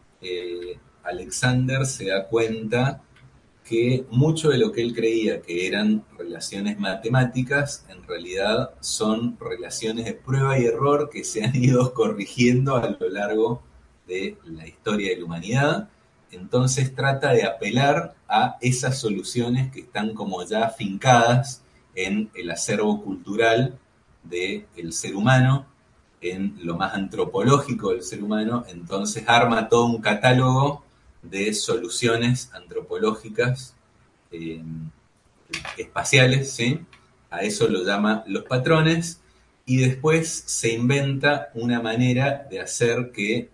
eh, Alexander se da cuenta que mucho de lo que él creía que eran relaciones matemáticas, en realidad son relaciones de prueba y error que se han ido corrigiendo a lo largo de la historia de la humanidad. Entonces trata de apelar a esas soluciones que están como ya afincadas en el acervo cultural del ser humano, en lo más antropológico del ser humano. Entonces arma todo un catálogo de soluciones antropológicas eh, espaciales, ¿sí? A eso lo llama los patrones, y después se inventa una manera de hacer que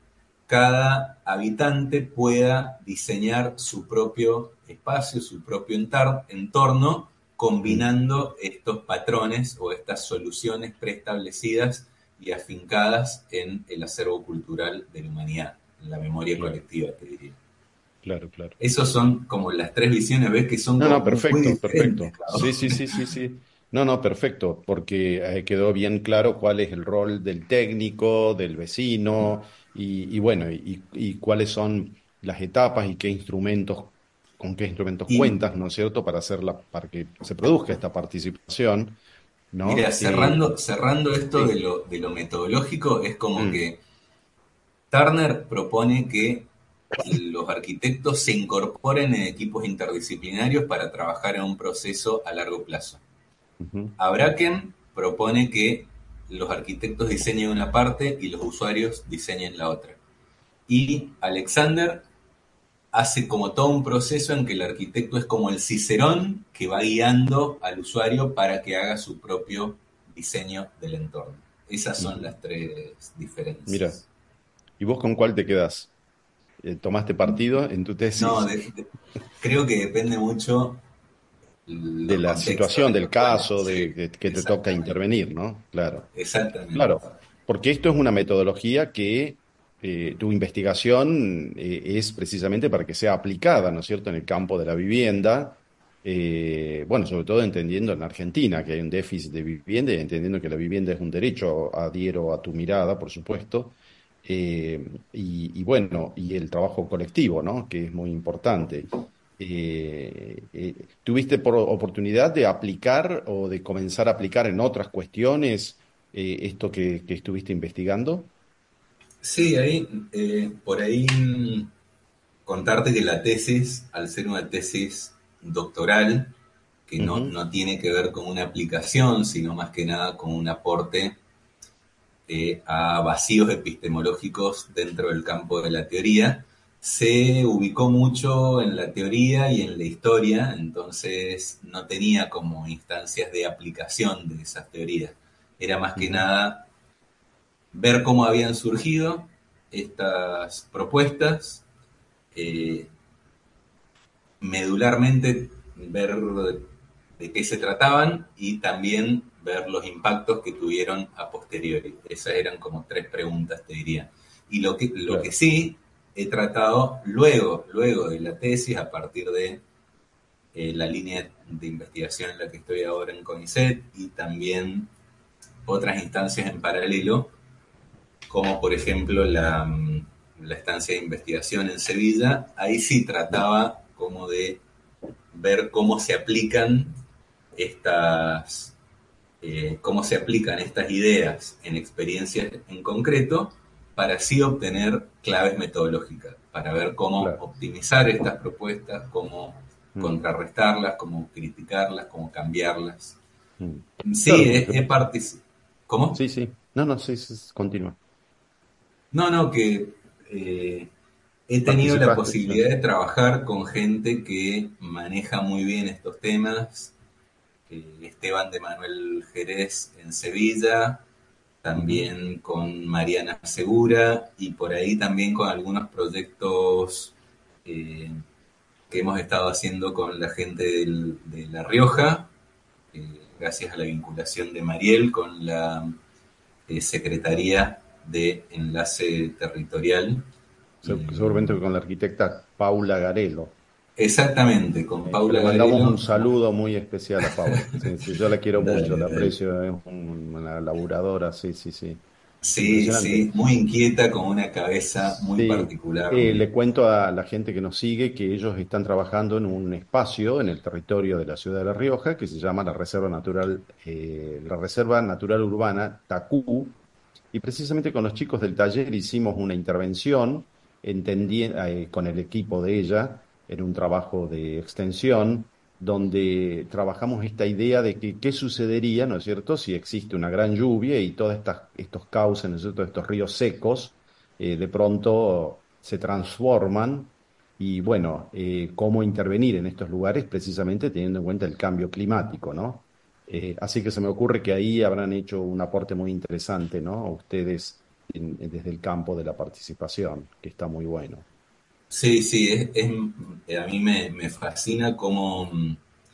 cada habitante pueda diseñar su propio espacio, su propio entorno, Mm. combinando estos patrones o estas soluciones preestablecidas y afincadas en el acervo cultural de la humanidad, en la memoria Claro, colectiva, te diría. claro, claro. Esos son como las tres visiones, ves que son No, no, como muy, muy perfecto, diferentes, perfecto. claro. Sí, sí, sí, sí, sí. No, no, perfecto, porque eh, quedó bien claro cuál es el rol del técnico, del vecino, y, y bueno, y, y cuáles son las etapas y qué instrumentos, con qué instrumentos Y cuentas, ¿no es cierto?, para hacer la, para que se produzca esta participación, mira, ¿no? Eh, cerrando, cerrando esto de sí. lo, de lo metodológico, es como Mm. que Turner propone que los arquitectos se incorporen en equipos interdisciplinarios para trabajar en un proceso a largo plazo. Ujú. Abraken propone que los arquitectos diseñen una parte y los usuarios diseñen la otra. Y Alexander hace como todo un proceso en que el arquitecto es como el cicerón que va guiando al usuario para que haga su propio diseño del entorno. Esas son Ujú. las tres Mira, diferencias. ¿y vos con cuál te quedás? Eh, ¿tomaste partido en tu No, tesis? de, de, creo que depende mucho De los la contextos situación, en del los cuales. caso, Sí, de que, que te toca exactamente. intervenir, ¿no? Claro, Exactamente. claro, porque esto es una metodología que eh, tu investigación eh, es precisamente para que sea aplicada, ¿no es cierto?, en el campo de la vivienda, eh, bueno, sobre todo entendiendo en Argentina que hay un déficit de vivienda y entendiendo que la vivienda es un derecho, adhiero a tu mirada, por supuesto, eh, y, y bueno, y el trabajo colectivo, ¿no?, que es muy importante. Eh, eh, ¿tuviste por oportunidad de aplicar o de comenzar a aplicar en otras cuestiones eh, esto que, que estuviste investigando? Sí, ahí, eh, por ahí mm, contarte que la tesis, al ser una tesis doctoral, que no, Ujú. no tiene que ver con una aplicación, sino más que nada con un aporte eh, a vacíos epistemológicos dentro del campo de la teoría, se ubicó mucho en la teoría y en la historia, entonces no tenía como instancias de aplicación de esas teorías. Era más que Ujú. nada ver cómo habían surgido estas propuestas, eh, medularmente ver de qué se trataban y también ver los impactos que tuvieron a posteriori. Esas eran como tres preguntas, te diría. Y lo que, lo que Claro. sí he tratado luego, luego de la tesis, a partir de eh, la línea de investigación en la que estoy ahora en CONICET y también otras instancias en paralelo, como por ejemplo la, mm, la estancia de investigación en Sevilla, ahí sí trataba como de ver cómo se aplican estas, eh, cómo se aplican estas ideas en experiencias en concreto para así obtener claves metodológicas, para ver cómo Claro. optimizar estas propuestas, cómo Mm. contrarrestarlas, cómo criticarlas, cómo cambiarlas. Mm. Sí, Claro, he, porque... he participado. ¿Cómo? Sí, sí. No, no, sí, sí, sí, continúa. No, no, que eh, he tenido la Participaste, sí. posibilidad de trabajar con gente que maneja muy bien estos temas. eh, Esteban de Manuel Jerez en Sevilla, Ujú. también con Mariana Segura y por ahí también con algunos proyectos eh, que hemos estado haciendo con la gente del- de La Rioja, eh, gracias a la vinculación de Mariel con la eh, Secretaría de Enlace Territorial. Se- Y, Seguramente con la arquitecta Paula Garelo, exactamente, con eh, que le Paula mandamos un Garelo. saludo muy especial a Paula. Sí, sí, yo la quiero mucho, Dale, la dale. aprecio, es un- una laburadora, sí, sí, sí. Sí, Impresionante. sí, muy inquieta, con una cabeza muy Sí, particular. eh, Muy... le cuento a la gente que nos sigue que ellos están trabajando en un espacio en el territorio de la ciudad de La Rioja que se llama la Reserva Natural, eh, la Reserva Natural Urbana Tacú, y precisamente con los chicos del taller hicimos una intervención entendi- eh, con el equipo de ella en un trabajo de extensión donde trabajamos esta idea de que qué sucedería, ¿no es cierto?, si existe una gran lluvia y todos estos cauces, ¿no es cierto?, estos ríos secos eh, de pronto se transforman y bueno, eh, cómo intervenir en estos lugares precisamente teniendo en cuenta el cambio climático, ¿no? Eh, así que se me ocurre que ahí habrán hecho un aporte muy interesante, ¿no? Ustedes en- en- desde el campo de la participación, que está muy bueno. Sí, sí, es, es- a mí me, me fascina cómo mm,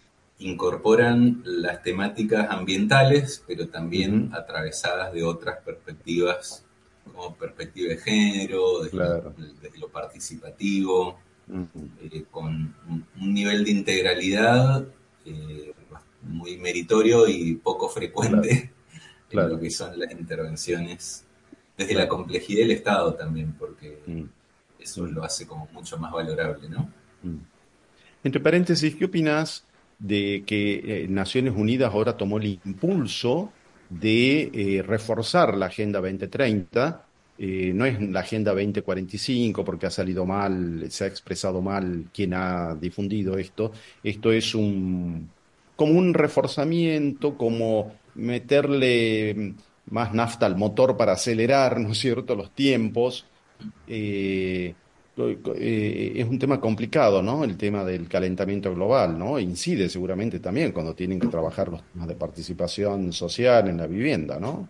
incorporan las temáticas ambientales, pero también Ujú. atravesadas de otras perspectivas, como perspectiva de género, desde lo, Claro. desde lo participativo, Ujú. eh, con un, un nivel de integralidad eh, muy meritorio y poco Claro, frecuente en lo claro, que son las intervenciones, desde la claro. complejidad del Estado también, porque Mm, eso mm, lo hace como mucho más valorable, ¿no? mm. Entre paréntesis, ¿qué opinas de que eh, Naciones Unidas ahora tomó el impulso de eh, reforzar la Agenda dos mil treinta? Eh, no es la Agenda dos mil cuarenta y cinco porque ha salido mal, se ha expresado mal quien ha difundido esto. Esto es un, como un reforzamiento, como meterle mm, más nafta al motor para acelerar, ¿no es cierto?, los tiempos. Eh, co- co- eh, es un tema complicado, ¿no? El tema del calentamiento global, ¿no? Incide seguramente también cuando tienen que trabajar los temas de participación social en la vivienda, ¿no?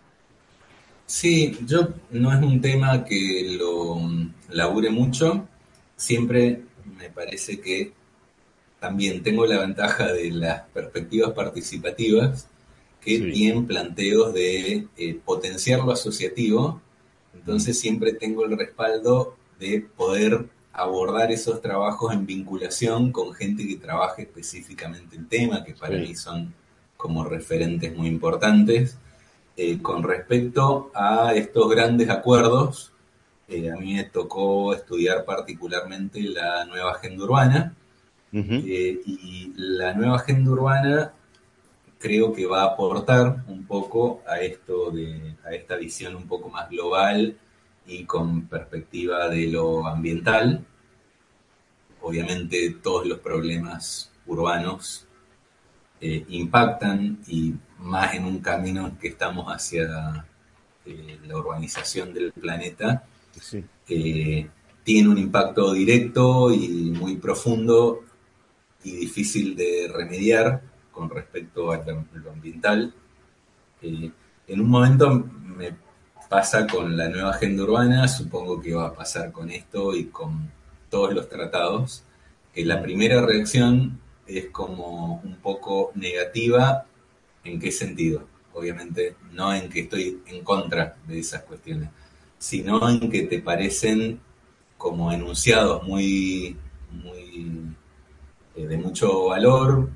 Sí, yo no es un tema que lo mm, labure mucho, siempre me parece que también tengo la ventaja de las perspectivas participativas que Sí. tienen planteos de eh, potenciar lo asociativo, Mm, entonces siempre tengo el respaldo de poder abordar esos trabajos en vinculación con gente que trabaje específicamente el tema, que para mí sí. son como referentes muy importantes. Eh, con respecto a estos grandes acuerdos, eh, a mí me tocó estudiar particularmente la nueva agenda urbana, Ujú. eh, y la nueva agenda urbana creo que va a aportar un poco a esto de, a esta visión un poco más global y con perspectiva de lo ambiental. Obviamente todos los problemas urbanos eh, impactan y más en un camino que estamos hacia eh, la urbanización del planeta, Sí. eh, tiene un impacto directo y muy profundo y difícil de remediar con respecto a lo ambiental. Eh, en un momento me pasa con la nueva agenda urbana, supongo que va a pasar con esto y con todos los tratados, que la Mm, primera reacción es como un poco negativa. ¿En qué sentido? Obviamente no en que estoy en contra de esas cuestiones, sino en que te parecen como enunciados muy, muy eh, de mucho valor,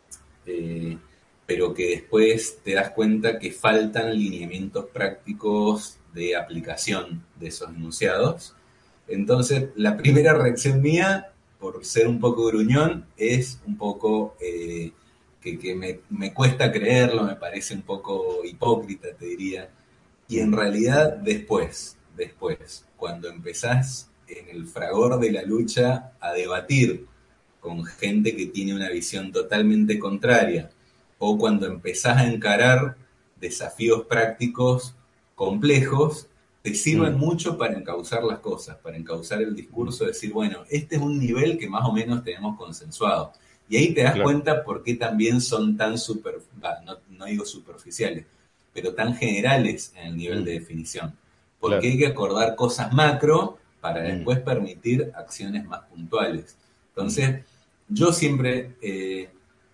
eh, pero que después te das cuenta que faltan lineamientos prácticos de aplicación de esos enunciados. Entonces, la primera reacción mía, por ser un poco gruñón, es un poco eh, que, que me, me, cuesta creerlo, me parece un poco hipócrita, te diría. Y en mm, realidad, después, después, cuando empezás en el fragor de la lucha a debatir con gente que tiene una visión totalmente contraria o cuando empezás a encarar desafíos prácticos complejos, te sirven mm, mucho para encauzar las cosas, para encauzar el mm, discurso, decir, bueno, este es un nivel que más o menos tenemos consensuado. Y ahí te das claro. cuenta por qué también son tan super, bah, no, no digo superficiales, pero tan generales en el nivel de Mm, definición. Porque hay claro. que acordar cosas macro para Mm, después permitir acciones más puntuales. mm, Entonces, yo siempre eh,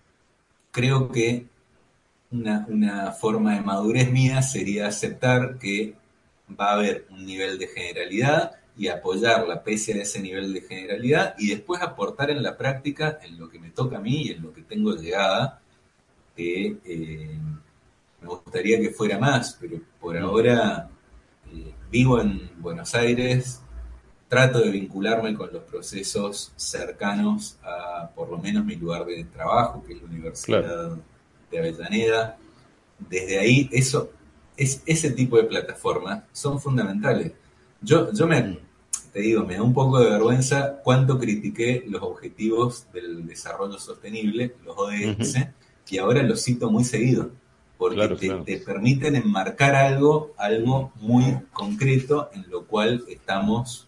creo que una, una forma de madurez mía sería aceptar que va a haber un nivel de generalidad y apoyarla pese a ese nivel de generalidad y después aportar en la práctica en lo que me toca a mí y en lo que tengo llegada, que eh, me gustaría que fuera más, pero por mm, ahora eh, vivo en Buenos Aires, trato de vincularme con los procesos cercanos a por lo menos mi lugar de trabajo, que es la claro. Universidad de Avellaneda. Desde ahí, eso, es, ese tipo de plataformas son fundamentales. Yo, yo me, Mm, te digo, me da un poco de vergüenza cuánto critiqué los objetivos del desarrollo sostenible, los ujú, O D S, y ahora los cito muy seguido, porque claro, te, claro. te permiten enmarcar algo, Mm, algo muy concreto en lo cual estamos.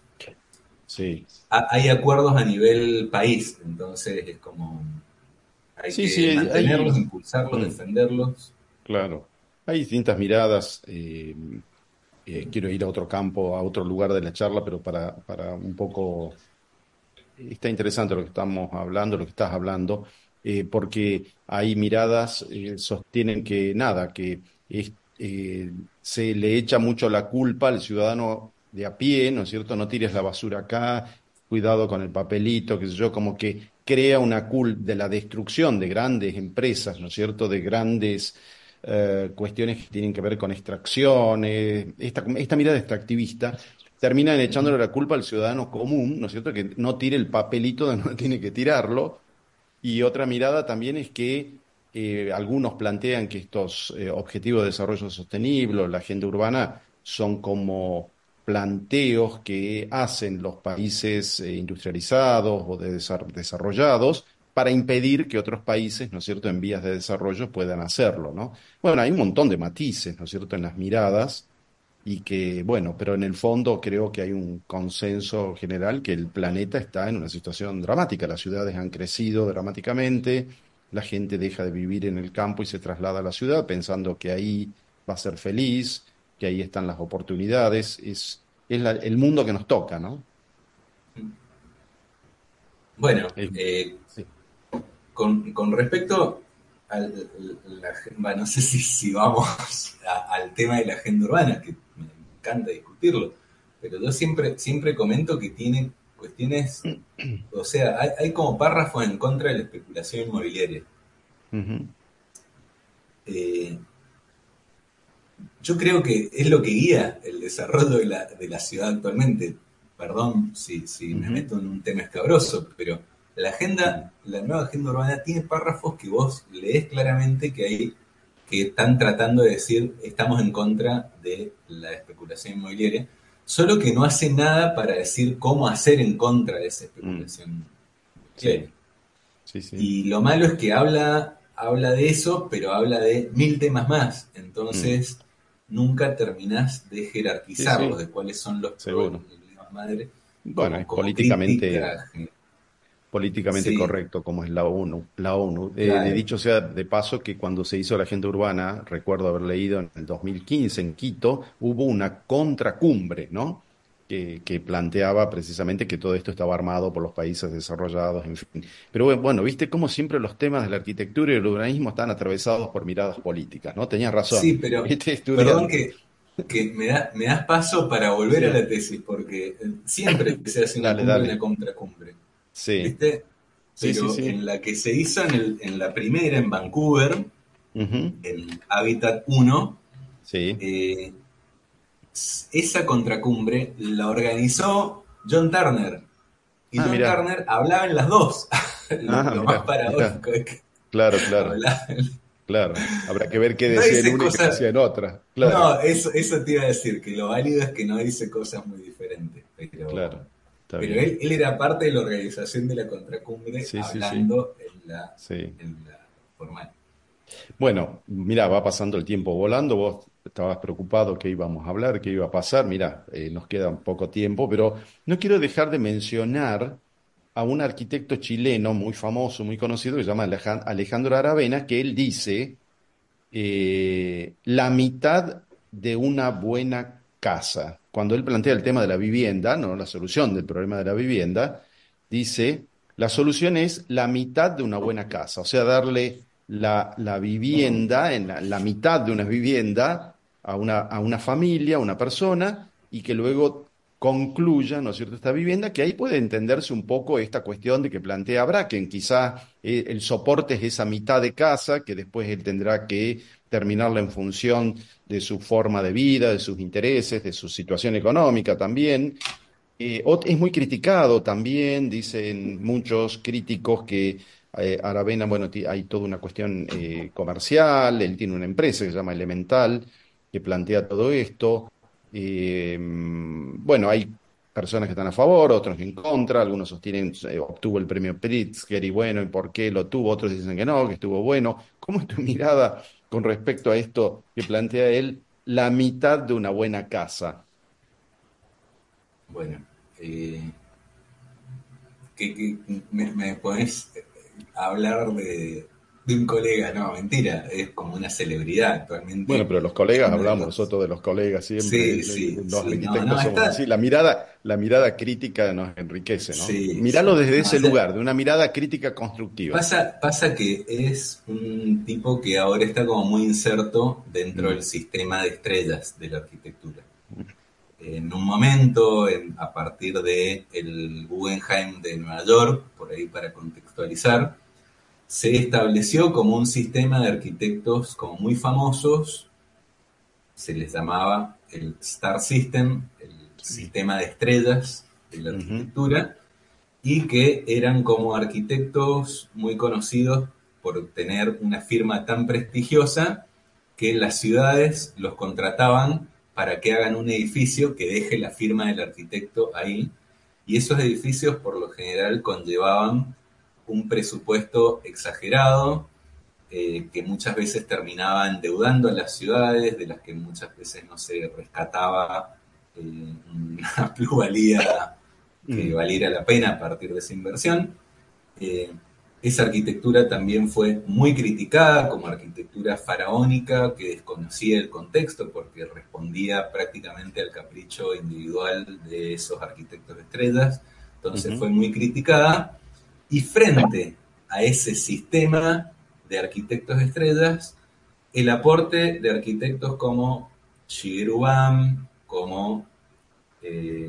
sí. Ha- hay acuerdos a nivel país, entonces es como hay Sí, sí, que hay, mantenerlos, hay- impulsarlos, mm, defenderlos. claro. Hay distintas miradas. eh, eh, quiero ir a otro campo, a otro lugar de la charla, pero para, para un poco está interesante lo que estamos hablando, lo que estás hablando, eh, porque hay miradas eh, sostienen que nada, que es- eh, se le echa mucho la culpa al ciudadano de a pie, ¿no es cierto? No tires la basura acá, cuidado con el papelito, qué sé yo, como que crea una culpa de la destrucción de grandes empresas, ¿no es cierto? De grandes eh, cuestiones que tienen que ver con extracciones, esta, esta mirada extractivista terminan echándole la culpa al ciudadano común, ¿no es cierto? Que no tire el papelito donde no tiene que tirarlo. Y otra mirada también es que eh, algunos plantean que estos eh, objetivos de desarrollo sostenible o la agenda urbana son como planteos que hacen los países eh, industrializados o de desar- desarrollados para impedir que otros países, ¿no es cierto?, en vías de desarrollo puedan hacerlo, ¿no? Bueno, hay un montón de matices, ¿no es cierto?, en las miradas y que, bueno, pero en el fondo creo que hay un consenso general que el planeta está en una situación dramática. Las ciudades han crecido dramáticamente, la gente deja de vivir en el campo y se traslada a la ciudad pensando que ahí va a ser feliz, que ahí están las oportunidades. Es, es la- el mundo que nos toca, ¿no? Bueno, Eh, eh, sí. con, con respecto al, la, bueno, no sé si, si vamos a- al tema de la agenda urbana, que me encanta discutirlo, pero yo siempre, siempre comento que tiene cuestiones, o sea, hay, hay como párrafos en contra de la especulación inmobiliaria. Ujú, Eh, yo creo que es lo que guía el desarrollo de la, de la ciudad actualmente. Perdón si, si me ujú, meto en un tema escabroso, pero la ujú, agenda, la nueva agenda urbana tiene párrafos que vos lees claramente que hay que están tratando de decir estamos en contra de la especulación inmobiliaria, solo que no hace nada para decir cómo hacer en contra de esa mm, especulación inmobiliaria. sí, sí, sí. Y lo malo es que habla, habla de eso, pero habla de mil temas más. Mm, Entonces, nunca terminás de sí, jerarquizarlos, sí, de cuáles son los seguro. problemas madre, Bueno, como, es como políticamente crítica. políticamente Sí, correcto como es la ONU. La ONU. Eh, de claro. dicho sea de paso que cuando se hizo la agenda urbana, recuerdo haber leído en el dos mil quince en Quito, hubo una contracumbre, ¿no? Que, que planteaba precisamente que todo esto estaba armado por los países desarrollados, en fin. Pero bueno, bueno, viste cómo siempre los temas de la arquitectura y el urbanismo están atravesados por miradas políticas, ¿no? Tenías Sí, razón, pero fuiste perdón estudiante. que, que me, da, me das paso para volver a Sí, la tesis, porque eh, siempre se hace una dale, cumbre y una dale. contracumbre, Sí, ¿viste? sí, sí, Pero sí. en la que se hizo en, el, en la primera, en Vancouver, Ujú, el Habitat uno, sí. eh, esa contracumbre la organizó John Turner. Y Ah, John mira. Turner hablaba en las dos. lo, Ah, lo más mira, mira. paradójico es que Claro, claro, hablaba en- claro. Habrá que ver qué No decía en dice una y qué cosas. decía en otra. Claro, No, eso, eso te iba a decir, que lo válido es que no dice cosas muy diferentes. Pero, claro. Está pero bien. él, él era parte de la organización de la contracumbre Sí, sí, sí. hablando en la, Sí. en la formal. Bueno, mira, va pasando el tiempo volando, vos estabas preocupado que íbamos a hablar, que iba a pasar, mira, eh, nos queda un poco tiempo, pero no quiero dejar de mencionar a un arquitecto chileno muy famoso, muy conocido, que se llama Alejan- Alejandro Aravena, que él dice eh, la mitad de una buena casa. Cuando él plantea el tema de la vivienda, no la solución del problema de la vivienda, dice, la solución es la mitad de una buena casa, o sea, darle la, la vivienda, en la, la mitad de una vivienda a una, a una familia, a una persona, y que luego concluya, ¿no es cierto?, esta vivienda, que ahí puede entenderse un poco esta cuestión de que plantea Bracken, quizá eh, el soporte es esa mitad de casa que después él tendrá que terminarla en función de su forma de vida, de sus intereses, de su situación económica también. Eh, ot- es muy criticado también, dicen muchos críticos que eh, Aravena, bueno, ti- hay toda una cuestión eh, comercial, él tiene una empresa que se llama Elemental, que plantea todo esto. Eh, bueno, hay personas que están a favor, otros en contra, algunos sostienen, eh, obtuvo el premio Pritzker y bueno, ¿y por qué lo tuvo? Otros dicen que no, que estuvo bueno. ¿Cómo es tu mirada con respecto a esto que plantea él, la mitad de una buena casa? Bueno, eh, que, que me, me podés hablar de, de un colega, no, mentira, es como una celebridad Bueno, actualmente. pero los Es colegas, uno de hablamos los... nosotros de los colegas siempre, Sí, el- el- sí, los sí, no, arquitectos no, somos así. está... La mirada, la mirada crítica nos enriquece, ¿no? Sí, Míralo sí, desde no, ese esa- lugar, de una mirada crítica constructiva. pasa, pasa que es un tipo que ahora está como muy inserto dentro Mm, del sistema de estrellas de la arquitectura. En un momento, en- a partir de el Guggenheim de Nueva York, por ahí para contextualizar, se estableció como un sistema de arquitectos como muy famosos, se les llamaba el Star System, el sí. sistema de estrellas de la Ujú, arquitectura, y que eran como arquitectos muy conocidos por tener una firma tan prestigiosa que las ciudades los contrataban para que hagan un edificio que deje la firma del arquitecto ahí. Y esos edificios por lo general conllevaban un presupuesto exagerado, eh, que muchas veces terminaba endeudando a las ciudades, de las que muchas veces no se rescataba eh, una plusvalía que mm, valiera la pena a partir de esa inversión. Eh, esa arquitectura también fue muy criticada como arquitectura faraónica que desconocía el contexto porque respondía prácticamente al capricho individual de esos arquitectos estrellas. Entonces ujú, fue muy criticada y frente a ese sistema de arquitectos estrellas, el aporte de arquitectos como Shigeru Ban, como eh,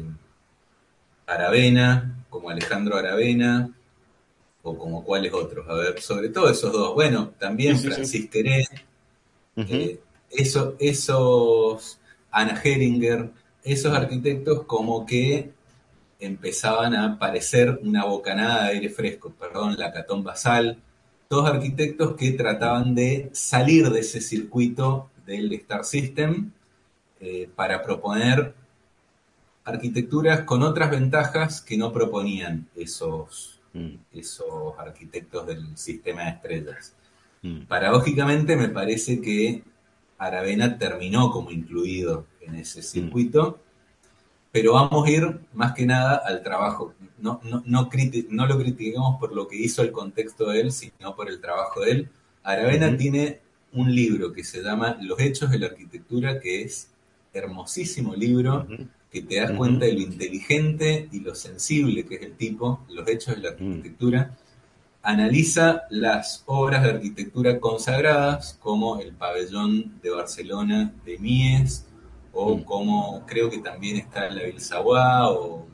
Aravena, como Alejandro Aravena, o como cuáles otros. A ver, sobre todo esos dos. Bueno, sí, también sí, sí. Francis Queré, Ujú, eh, eso, esos, Anna Heringer, esos mm, arquitectos como que empezaban a parecer una bocanada de aire fresco, perdón, la Catón Basal, todos arquitectos que mm, trataban de salir de ese circuito del Star System eh, para proponer arquitecturas con otras ventajas que no proponían esos, mm, esos arquitectos del sistema de estrellas. mm, Paradójicamente me parece que Aravena terminó como incluido en ese mm, circuito, pero vamos a ir más que nada al trabajo. No, no, no, criti no lo critiquemos por lo que hizo el contexto de él, sino por el trabajo de él. Aravena ujú, tiene un libro que se llama Los Hechos de la Arquitectura, que es hermosísimo libro, ujú, que te das ujú, cuenta de lo inteligente y lo sensible que es el tipo, Los Hechos de la mm, Arquitectura. Analiza las obras de arquitectura consagradas, como el pabellón de Barcelona de Mies, o mm, como creo que también está la Ville Savoie, o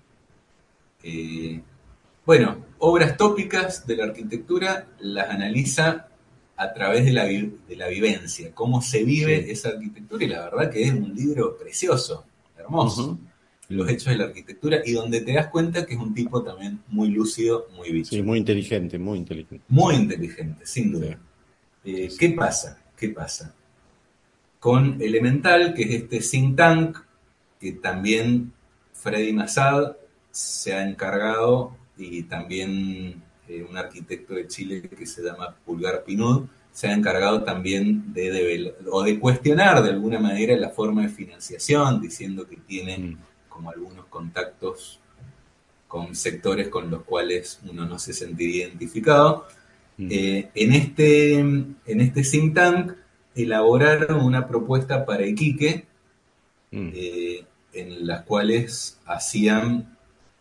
eh, bueno, obras tópicas de la arquitectura las analiza a través de la, vi de la vivencia, cómo se vive sí. esa arquitectura, y la verdad que es un libro precioso, hermoso, Ujú, Los mm, hechos de la arquitectura, y donde te das cuenta que es un tipo también muy lúcido, muy sí, bicho, muy inteligente, muy inteligente, muy sí, inteligente, sin sí, duda. sí, Eh, ¿Qué sí. pasa? ¿Qué pasa? Con Elemental, que es este think tank, que también Freddy Massad se ha encargado, y también eh, un arquitecto de Chile que se llama Pulgar Pinud, se ha encargado también de develar, o de cuestionar de alguna manera la forma de financiación, diciendo que tiene mm, como algunos contactos con sectores con los cuales uno no se sentiría identificado. mm, Eh, en, este, en este think tank elaboraron una propuesta para Iquique, mm, eh, en las cuales hacían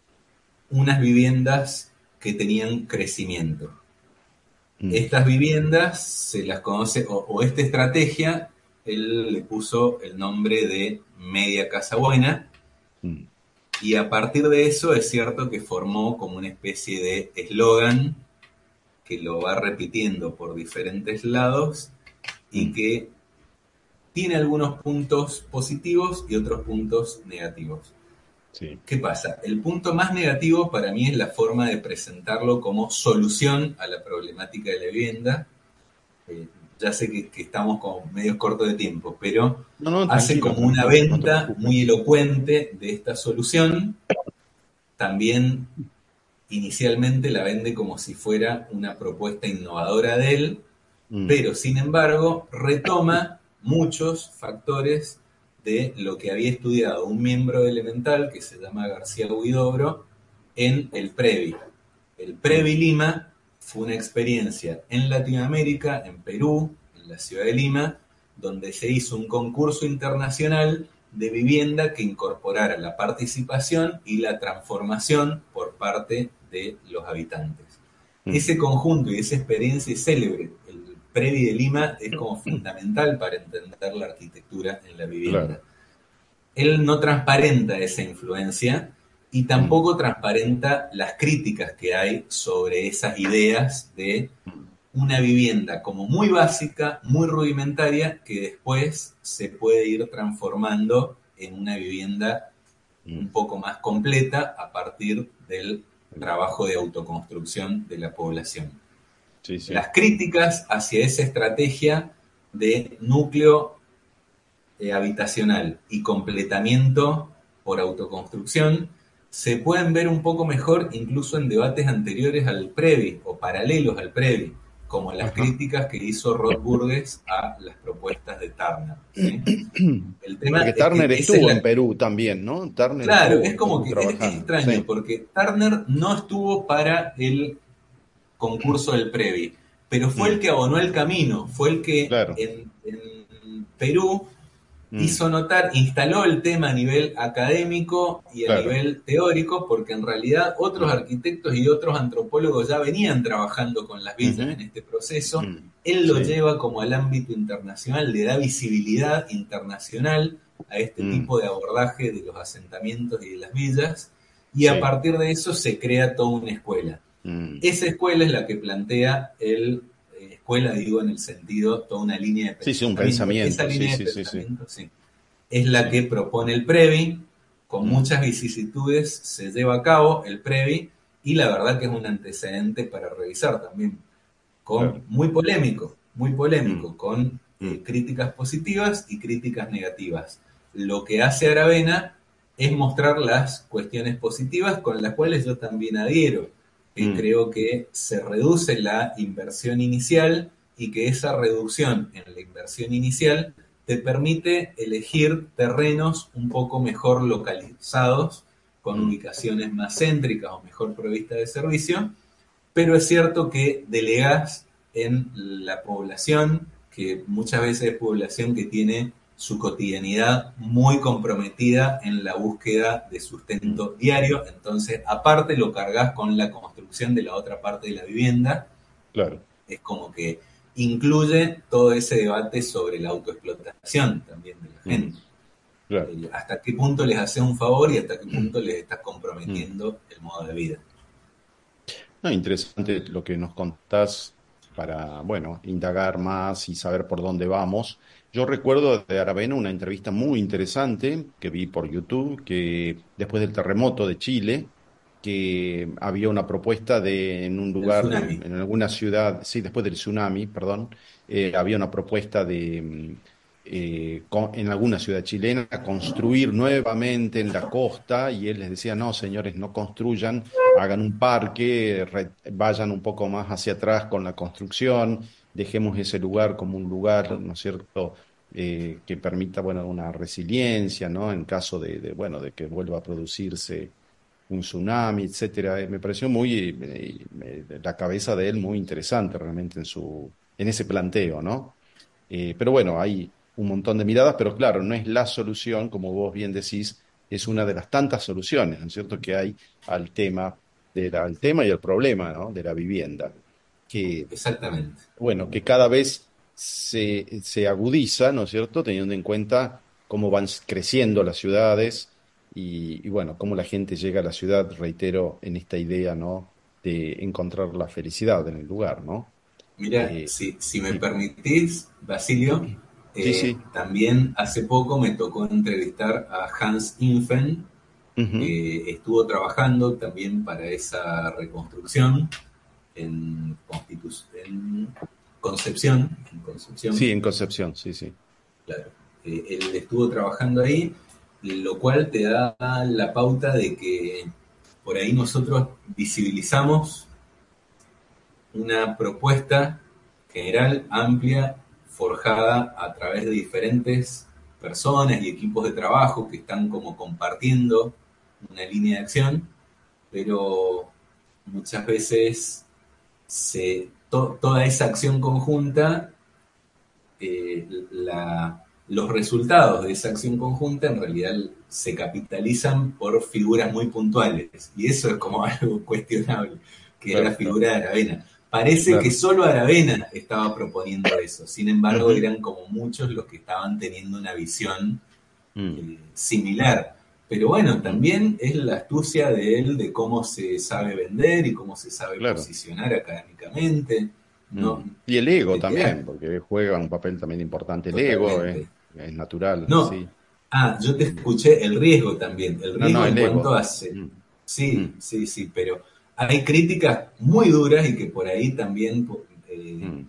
unas viviendas que tenían crecimiento. mm, Estas viviendas se las conoce, o, o esta estrategia, él le puso el nombre de Media Casa Buena, mm, y a partir de eso es cierto que formó como una especie de eslogan que lo va repitiendo por diferentes lados y mm. que tiene algunos puntos positivos y otros puntos negativos. Sí. ¿Qué pasa? El punto más negativo para mí es la forma de presentarlo como solución a la problemática de la vivienda. Eh, ya sé que, que estamos como medio cortos de tiempo, pero No, no, hace tranquilo, como una tranquilo, no te venta muy preocupes. elocuente de esta solución. También inicialmente la vende como si fuera una propuesta innovadora de él, Mm, pero sin embargo retoma muchos factores de lo que había estudiado un miembro de Elemental que se llama García Huidobro en el Previ. El mm, Previ Lima fue una experiencia en Latinoamérica, en Perú, en la ciudad de Lima, donde se hizo un concurso internacional de vivienda que incorporara la participación y la transformación por parte de los habitantes. mm. Ese conjunto y esa experiencia es célebre. El Previ de Lima es como fundamental para entender la arquitectura en la vivienda. Claro. Él no transparenta esa influencia y Mm, tampoco transparenta las críticas que hay sobre esas ideas de mm, una vivienda como muy básica, muy rudimentaria, que después se puede ir transformando en una vivienda un mm. poco más completa a partir del trabajo de autoconstrucción de la población. Sí, sí. Las críticas hacia esa estrategia de núcleo eh, habitacional y completamiento por autoconstrucción se pueden ver un poco mejor incluso en debates anteriores al Previ o paralelos al Previ, como las Ajá. críticas que hizo Rod Burges a las propuestas de Turner. ¿Sí? El tema Porque es que Turner esa es estuvo en la... Perú también, ¿no? Turner Claro, estuvo es en como Perú que es, es trabajando. extraño Sí, porque Turner no estuvo para el concurso del Previ, pero fue el mm, que abonó el camino, fue el que claro. en, en Perú Mm, hizo notar, instaló el tema a nivel académico y a claro. nivel teórico, porque en realidad otros Mm, arquitectos y otros antropólogos ya venían trabajando con las villas ujú, en este proceso. mm, Él lo sí. lleva como al ámbito internacional, le da visibilidad internacional a este Mm, tipo de abordaje de los asentamientos y de las villas, y a sí. partir de eso se crea toda una escuela. Mm. Esa escuela es la que plantea el, eh, escuela digo en el sentido, toda una línea de Sí, sí, un pensamiento. Esa pensamiento. Sí, línea de sí, sí, sí. pensamiento, sí, es la que Sí. propone el Previ, con Mm, muchas vicisitudes se lleva a cabo el Previ, y la verdad que es un antecedente para revisar también, con, claro. muy polémico, muy Mm, polémico, con eh, mm, críticas positivas y críticas negativas. Lo que hace Aravena es mostrar las cuestiones positivas con las cuales yo también adhiero. Eh, mm, creo que se reduce la inversión inicial y que esa reducción en la inversión inicial te permite elegir terrenos un poco mejor localizados, con mm, ubicaciones más céntricas o mejor provistas de servicio, pero es cierto que delegás en la población, que muchas veces es población que tiene su cotidianidad muy comprometida en la búsqueda de mm, sustento diario, entonces aparte lo cargas con la construcción de la otra parte de la vivienda, claro. es como que incluye todo ese debate sobre la autoexplotación también de la Mm, gente. claro. Eh, hasta qué punto les haces un favor y hasta qué punto les estás Mm. comprometiendo el modo de vida. No, interesante lo que nos contás para, bueno, indagar más y saber por dónde vamos. Yo recuerdo de Aravena una entrevista muy interesante que vi por YouTube, que después del terremoto de Chile, que había una propuesta de en un Del lugar, tsunami. en alguna ciudad, sí, después del tsunami, perdón, eh, había una propuesta de, mm, eh, con- en alguna ciudad chilena, construir nuevamente en la costa, y él les decía, no, señores, no construyan, hagan un parque, re- vayan un poco más hacia atrás con la construcción, dejemos ese lugar como un lugar, ¿no es cierto?, eh, que permita, bueno, una resiliencia, ¿no?, en caso de, de, bueno, de que vuelva a producirse un tsunami, etcétera. Eh, Me pareció muy, eh, eh, la cabeza de él muy interesante realmente en su, en ese planteo, ¿no? Eh, pero bueno, hay un montón de miradas, pero claro, no es la solución, como vos bien decís, es una de las tantas soluciones, ¿no es cierto?, que hay al tema, de la- al tema y al problema, ¿no?, de la vivienda, que, Exactamente. bueno, que cada vez se, se agudiza, ¿no es cierto?, teniendo en cuenta cómo van creciendo las ciudades y, y, bueno, cómo la gente llega a la ciudad, reitero, en esta idea, ¿no?, de encontrar la felicidad en el lugar, ¿no? Mira, Eh, si, si me sí, permitís, Basilio, sí, eh, sí. también hace poco me tocó entrevistar a Hans Infen, Ujú. que estuvo trabajando también para esa reconstrucción en, Constitu- en Concepción, en Sí, Concepción, en Concepción, sí, sí. claro. Eh, él estuvo trabajando ahí, lo cual te da la pauta de que por ahí nosotros visibilizamos una propuesta general, amplia, forjada a través de diferentes personas y equipos de trabajo que están como compartiendo una línea de acción, pero muchas veces se, to, toda esa acción conjunta, eh, la, los resultados de esa acción conjunta en realidad se capitalizan por figuras muy puntuales. Y eso es como algo cuestionable, que es la Claro, figura de Aravena. Parece que claro. solo Aravena estaba proponiendo eso, sin embargo Ujú. eran como muchos los que estaban teniendo una visión Mm, eh, similar. Pero bueno, mm, también es la astucia de él de cómo se sabe vender y cómo se sabe claro. posicionar académicamente. Mm. No, Y el ego te, te da también, porque juega un papel también importante. El ego es, totalmente. es natural, No, sí. ah, yo te escuché el riesgo también, el No, no, riesgo en el cuanto ego. a... se- Mm, Sí, mm, sí, sí, pero hay críticas muy duras y que por ahí también, eh, mm,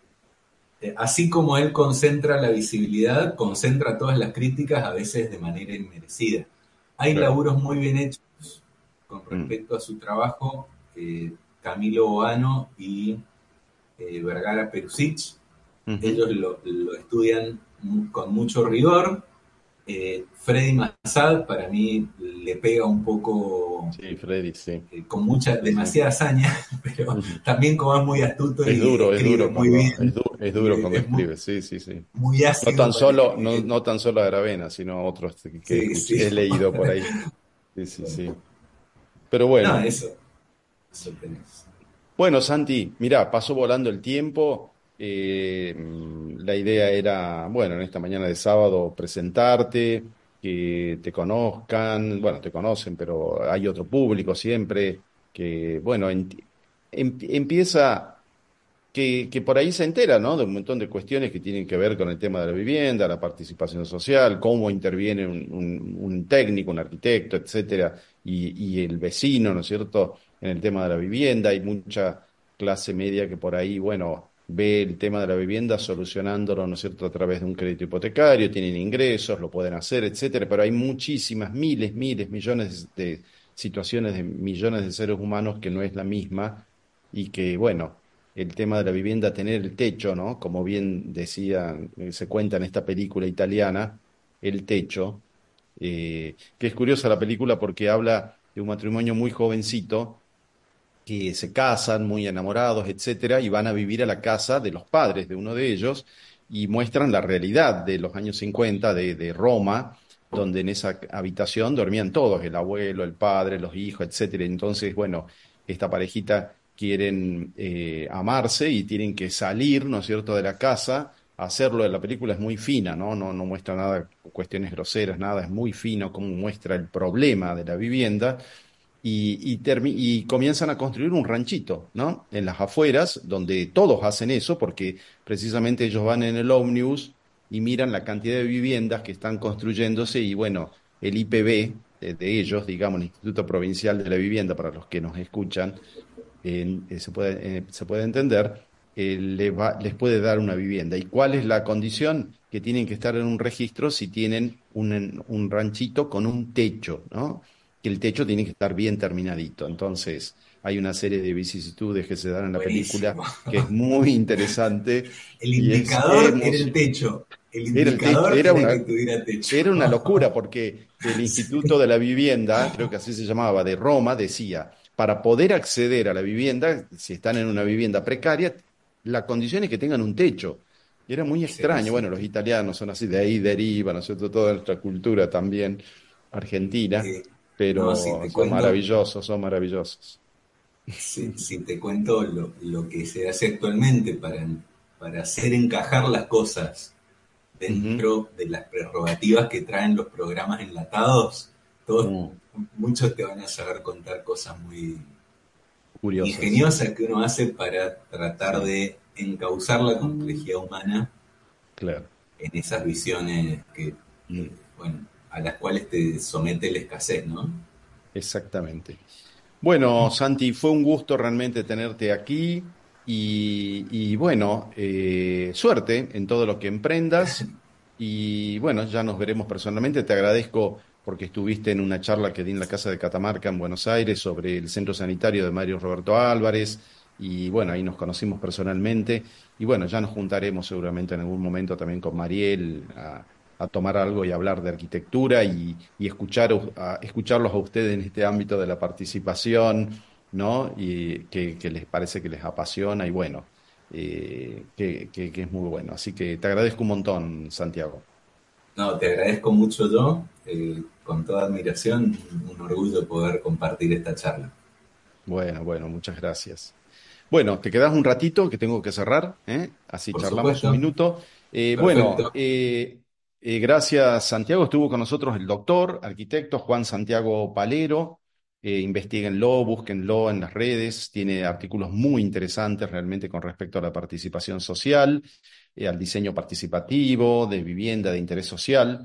eh, así como él concentra la visibilidad, concentra todas las críticas a veces de manera inmerecida. Hay claro. laburos muy bien hechos con Mm, respecto a su trabajo, eh, Camilo Boano y eh, Vergara Perusic, ujú. ellos lo, lo estudian con mucho rigor. Eh, Freddy Massad para mí le pega un poco Sí, Freddy, sí. eh, con mucha, Sí, sí. demasiada hazaña, pero Ujú. también como es muy astuto Es y duro, es escribe duro muy cuando, es, bien du- es y duro es, cuando es muy, escribe, sí, sí, sí. muy No ácido tan para solo, no, escribir. no tan solo a Aravena, sino otros que, que Sí, escuché, sí. he leído por ahí. Sí, sí, sí. Pero No, bueno. eso, eso tenés. Bueno, Santi, mirá, pasó volando el tiempo. Eh, mm, la idea era, bueno, en esta mañana de sábado presentarte, que te conozcan, bueno, te conocen, pero hay otro público siempre que, bueno, enti- em- empieza que, que por ahí se entera, ¿no?, de un montón de cuestiones que tienen que ver con el tema de la vivienda, la participación social, cómo interviene un, un- un técnico, un arquitecto, etcétera, y, y el vecino, ¿no es cierto?, en el tema de la vivienda. Hay mucha clase media que por ahí, bueno, ve el tema de la vivienda solucionándolo, ¿no es cierto?, a través de un crédito hipotecario, tienen ingresos, lo pueden hacer, etcétera, pero hay muchísimas, miles, miles, millones de situaciones de millones de seres humanos que no es la misma y que, bueno, el tema de la vivienda, tener el techo, ¿no? Como bien decía, eh, se cuenta en esta película italiana, El techo, eh, que es curiosa la película porque habla de un matrimonio muy jovencito que se casan muy enamorados, etcétera, y van a vivir a la casa de los padres de uno de ellos y muestran la realidad de los años cincuenta de, de Roma, donde en esa habitación dormían todos, el abuelo, el padre, los hijos, etcétera. Entonces, bueno, esta parejita quieren eh, amarse y tienen que salir, ¿no es cierto?, de la casa. Hacerlo de la película es muy fina, ¿no? No, no muestra nada, cuestiones groseras, nada, es muy fino como muestra el problema de la vivienda y, y, termi- y comienzan a construir un ranchito, ¿no? En las afueras, donde todos hacen eso, porque precisamente ellos van en el ómnibus y miran la cantidad de viviendas que están construyéndose y bueno, el I P B de, de ellos, digamos, el Instituto Provincial de la Vivienda, para los que nos escuchan, eh, eh, se puede, eh, se puede entender. eh, le va- les puede dar una vivienda. ¿Y cuál es la condición? Que tienen que estar en un registro si tienen un, un ranchito con un techo, ¿no? Que el techo tiene que estar bien terminadito. Entonces, hay una serie de vicisitudes que se dan en la película Buenísimo. que es muy interesante El y es indicador era el emocionante. techo. El Era el techo, indicador era era que una, tuviera techo. era una locura porque el Instituto Sí, de la Vivienda, creo que así se llamaba, de Roma, decía, para poder acceder a la vivienda, si están en una vivienda precaria, la condición es que tengan un techo. Y era muy sí, extraño. sí. Bueno, los italianos son así, de ahí deriva, ¿no es cierto?, toda nuestra cultura también argentina, Eh, no, si pero te son cuento, maravillosos, son maravillosos. si, si te cuento lo, lo que se hace actualmente para, para hacer encajar las cosas Ujú. dentro de las prerrogativas que traen los programas enlatados, todos, Mm, muchos te van a saber contar cosas muy curiosas, ingeniosas que uno hace para tratar sí, de encauzar la complejidad humana claro. en esas visiones que, Mm. eh, bueno, a las cuales te somete la escasez, ¿no? Exactamente. Bueno, Santi, fue un gusto realmente tenerte aquí y, y bueno, eh, suerte en todo lo que emprendas y bueno, ya nos veremos personalmente. Te agradezco porque estuviste en una charla que di en la Casa de Catamarca en Buenos Aires sobre el centro sanitario de Mario Roberto Álvarez y bueno, ahí nos conocimos personalmente y bueno, ya nos juntaremos seguramente en algún momento también con Mariel a tomar algo y hablar de arquitectura y, y escuchar, a, escucharlos a ustedes en este ámbito de la participación, ¿no? Y que, que les parece que les apasiona y bueno, eh, que, que, que es muy bueno. Así que te agradezco un montón, Santiago. No, te agradezco mucho yo, eh, con toda admiración, un orgullo poder compartir esta charla. Bueno, bueno, muchas gracias. Bueno, te quedas un ratito que tengo que cerrar, ¿eh? Así Por charlamos un supuesto, minuto. Eh, bueno, perfecto. eh, eh, gracias Santiago. Estuvo con nosotros el doctor, arquitecto Juan Santiago Palero. Eh, investíguenlo, búsquenlo en las redes. Tiene artículos muy interesantes realmente con respecto a la participación social, eh, al diseño participativo, de vivienda de interés social.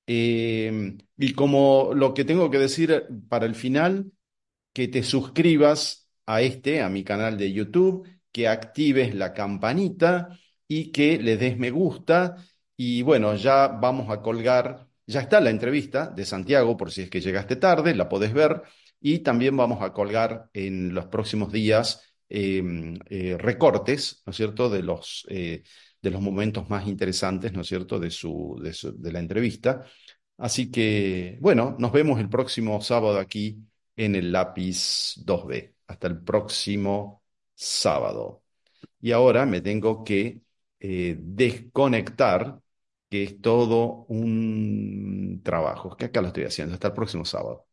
Eh, y como lo que tengo que decir para el final que te suscribas a este, a mi canal de YouTube, que actives la campanita y que le des me gusta. Y bueno, ya vamos a colgar, ya está la entrevista de Santiago, por si es que llegaste tarde, la podés ver. Y también vamos a colgar en los próximos días eh, eh, recortes, ¿no es cierto?, de los, eh, de los momentos más interesantes, ¿no es cierto?, de su, de su- de la entrevista. Así que, bueno, nos vemos el próximo sábado aquí en el lápiz dos B. Hasta el próximo sábado. Y ahora me tengo que eh, desconectar, que es todo un trabajo, que acá lo estoy haciendo. Hasta el próximo sábado.